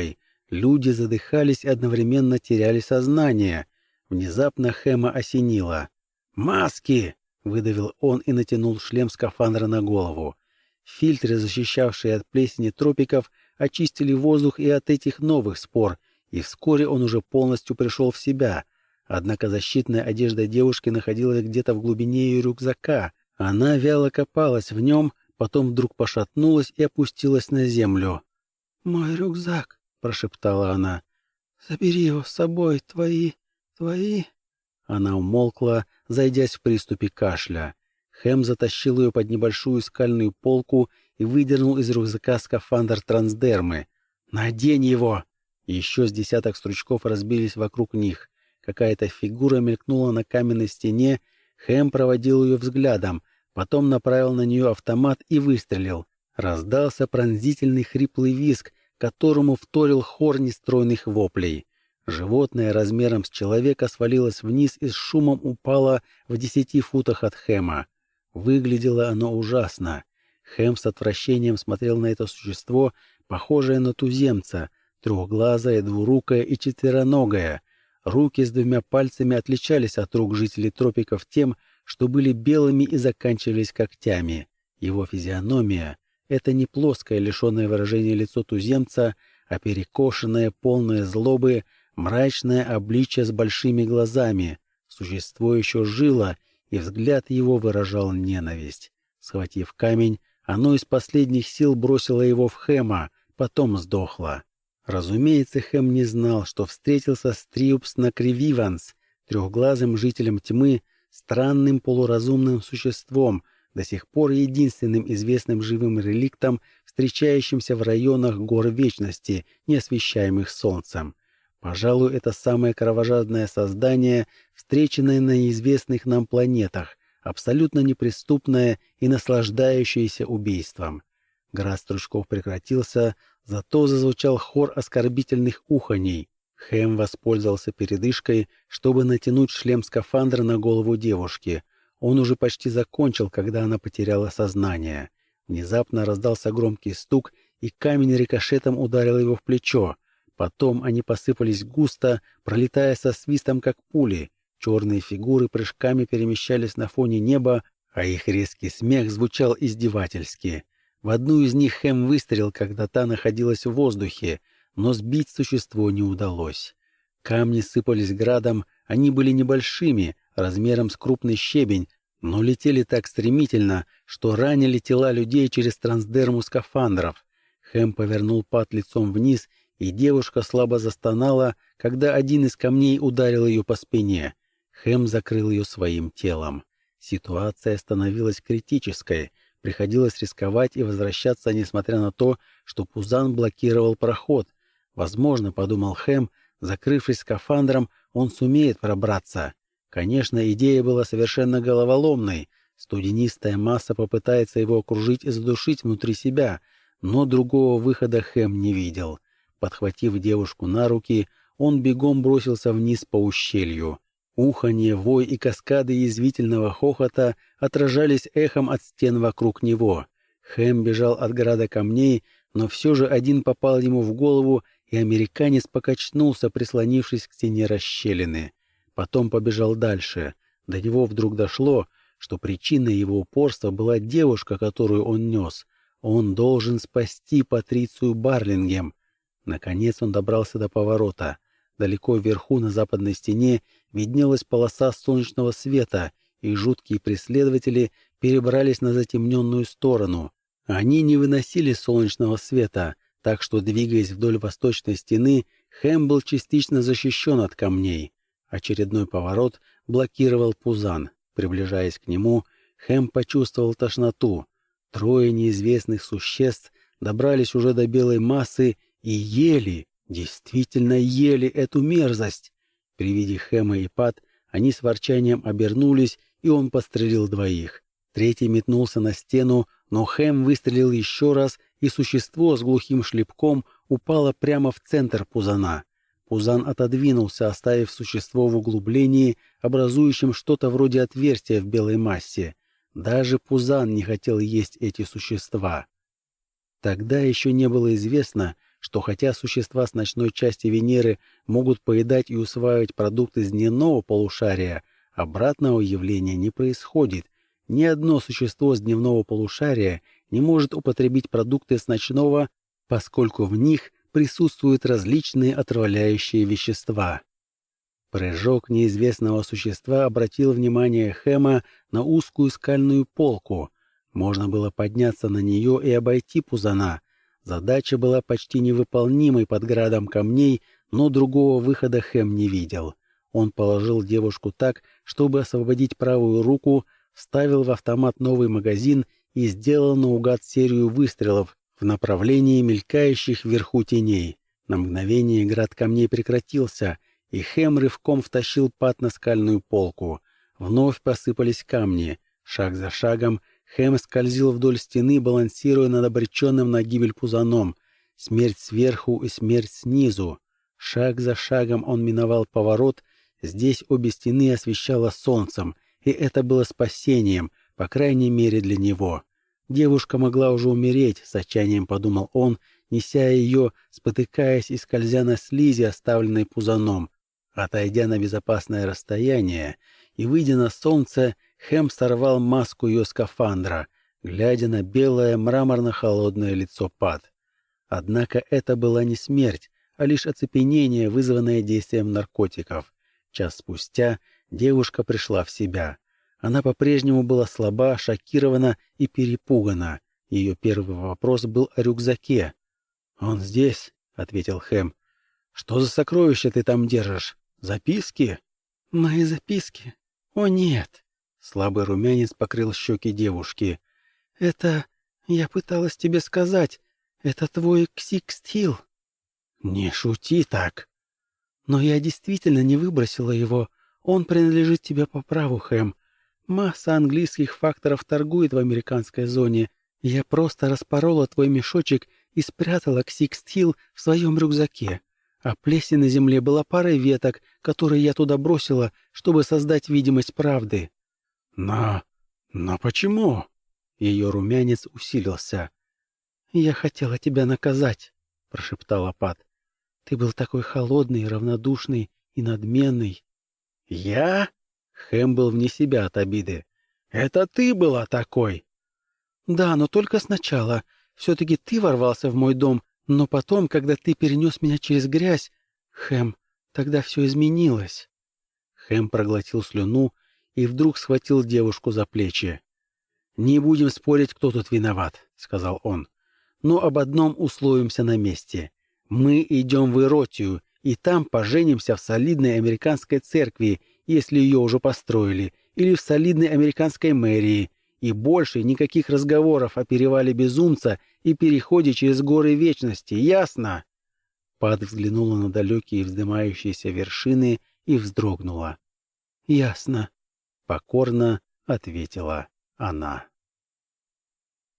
Люди задыхались и одновременно теряли сознание. Внезапно Хэма осенило. «Маски!» — выдавил он и натянул шлем скафандра на голову. Фильтры, защищавшие от плесени тропиков, очистили воздух и от этих новых спор, и вскоре он уже полностью пришел в себя. Однако защитная одежда девушки находилась где-то в глубине ее рюкзака. Она вяло копалась в нем, потом вдруг пошатнулась и опустилась на землю. «Мой рюкзак», — прошептала она. «Забери его с собой, твои... твои...» Она умолкла, зайдясь в приступе кашля. Хэм затащил ее под небольшую скальную полку и выдернул из рюкзака скафандр трансдермы. «Надень его!» Еще с десяток стручков разбились вокруг них. Какая-то фигура мелькнула на каменной стене. Хэм проводил ее взглядом, потом направил на нее автомат и выстрелил. Раздался пронзительный хриплый визг, которому вторил хор нестройных воплей. Животное размером с человека свалилось вниз и с шумом упало в десяти футах от Хэма. Выглядело оно ужасно. Хэм с отвращением смотрел на это существо, похожее на туземца, трехглазое, двурукое и четвероногое. Руки с двумя пальцами отличались от рук жителей тропиков тем, что были белыми и заканчивались когтями. Его физиономия — это не плоское, лишенное выражения лицо туземца, а перекошенное, полное злобы, мрачное обличье с большими глазами. Существо еще жило, и взгляд его выражал ненависть. Схватив камень, оно из последних сил бросило его в Хэма, потом сдохло. Разумеется, Хэм не знал, что встретился с Триупс Накрививанс, трехглазым жителем тьмы, странным полуразумным существом, до сих пор единственным известным живым реликтом, встречающимся в районах гор Вечности, не освещаемых солнцем. Пожалуй, это самое кровожадное создание, встреченное на неизвестных нам планетах, абсолютно неприступное и наслаждающееся убийством. Град стручков прекратился, зато зазвучал хор оскорбительных уханей. Хэм воспользовался передышкой, чтобы натянуть шлем скафандра на голову девушки. Он уже почти закончил, когда она потеряла сознание. Внезапно раздался громкий стук, и камень рикошетом ударил его в плечо. Потом они посыпались густо, пролетая со свистом, как пули. Черные фигуры прыжками перемещались на фоне неба, а их резкий смех звучал издевательски. В одну из них Хэм выстрелил, когда та находилась в воздухе, но сбить существо не удалось. Камни сыпались градом, они были небольшими, размером с крупный щебень, но летели так стремительно, что ранили тела людей через трансдерму скафандров. Хэм повернул пад лицом вниз, и девушка слабо застонала, когда один из камней ударил ее по спине. Хэм закрыл ее своим телом. Ситуация становилась критической. Приходилось рисковать и возвращаться, несмотря на то, что Пузан блокировал проход. Возможно, подумал Хэм, закрывшись скафандром, он сумеет пробраться. Конечно, идея была совершенно головоломной. Студенистая масса попытается его окружить и задушить внутри себя, но другого выхода Хэм не видел. Подхватив девушку на руки, он бегом бросился вниз по ущелью. Уханье, вой и каскады язвительного хохота отражались эхом от стен вокруг него. Хэм бежал от града камней, но все же один попал ему в голову, и американец покачнулся, прислонившись к стене расщелины. Потом побежал дальше. До него вдруг дошло, что причиной его упорства была девушка, которую он нес. Он должен спасти Патрицию Барлингем. Наконец он добрался до поворота. Далеко вверху на западной стене виднелась полоса солнечного света, и жуткие преследователи перебрались на затемненную сторону. Они не выносили солнечного света, так что, двигаясь вдоль восточной стены, Хэм был частично защищен от камней. Очередной поворот блокировал Пузан. Приближаясь к нему, Хэм почувствовал тошноту. Трое неизвестных существ добрались уже до белой массы и ели, действительно ели эту мерзость. При виде Хэма и Пат они с ворчанием обернулись, и он подстрелил двоих. Третий метнулся на стену, но Хэм выстрелил еще раз, и существо с глухим шлепком упало прямо в центр Пузана. Пузан отодвинулся, оставив существо в углублении, образующем что-то вроде отверстия в белой массе. Даже Пузан не хотел есть эти существа. Тогда еще не было известно, что хотя существа с ночной части Венеры могут поедать и усваивать продукты с дневного полушария, обратного явления не происходит. Ни одно существо с дневного полушария не может употребить продукты с ночного, поскольку в них присутствуют различные отравляющие вещества. Прыжок неизвестного существа обратил внимание Хэма на узкую скальную полку. Можно было подняться на нее и обойти Пузана. Задача была почти невыполнимой под градом камней, но другого выхода Хэм не видел. Он положил девушку так, чтобы освободить правую руку, вставил в автомат новый магазин и сделал наугад серию выстрелов в направлении мелькающих вверху теней. На мгновение град камней прекратился, и Хэм рывком втащил Пат на скальную полку. Вновь посыпались камни. Шаг за шагом Хэм скользил вдоль стены, балансируя над обреченным на гибель Пузаном. Смерть сверху и смерть снизу. Шаг за шагом он миновал поворот. Здесь обе стены освещало солнцем, и это было спасением, по крайней мере для него. Девушка могла уже умереть, с отчаянием подумал он, неся ее, спотыкаясь и скользя на слизи, оставленной Пузаном. Отойдя на безопасное расстояние и выйдя на солнце, Хэм сорвал маску ее скафандра, глядя на белое мраморно-холодное лицо Пат. Однако это была не смерть, а лишь оцепенение, вызванное действием наркотиков. Час спустя девушка пришла в себя. Она по-прежнему была слаба, шокирована и перепугана. Ее первый вопрос был о рюкзаке. «Он здесь», — ответил Хэм. «Что за сокровища ты там держишь? Записки?» «Мои записки? О, нет!» Слабый румянец покрыл щеки девушки. «Это... я пыталась тебе сказать. Это твой Ксикстхил». «Не шути так». «Но я действительно не выбросила его. Он принадлежит тебе по праву, Хэм. Масса английских факторов торгует в американской зоне. Я просто распорола твой мешочек и спрятала Ксикстхил в своем рюкзаке. А плесень на земле была парой веток, которые я туда бросила, чтобы создать видимость правды». «Но... но почему?» Ее румянец усилился. «Я хотела тебя наказать», — прошептала Пат. «Ты был такой холодный, равнодушный и надменный». «Я?» Хэм был вне себя от обиды. «Это ты была такой?» «Да, но только сначала. Все-таки ты ворвался в мой дом, но потом, когда ты перенес меня через грязь... Хэм, тогда все изменилось». Хэм проглотил слюну и вдруг схватил девушку за плечи. «Не будем спорить, кто тут виноват», — сказал он. «Но об одном условимся на месте. Мы идем в Иротию, и там поженимся в солидной американской церкви, если ее уже построили, или в солидной американской мэрии, и больше никаких разговоров о перевале Безумца и переходе через горы вечности, ясно?» Пат взглянула на далекие вздымающиеся вершины и вздрогнула. «Ясно», — покорно ответила она.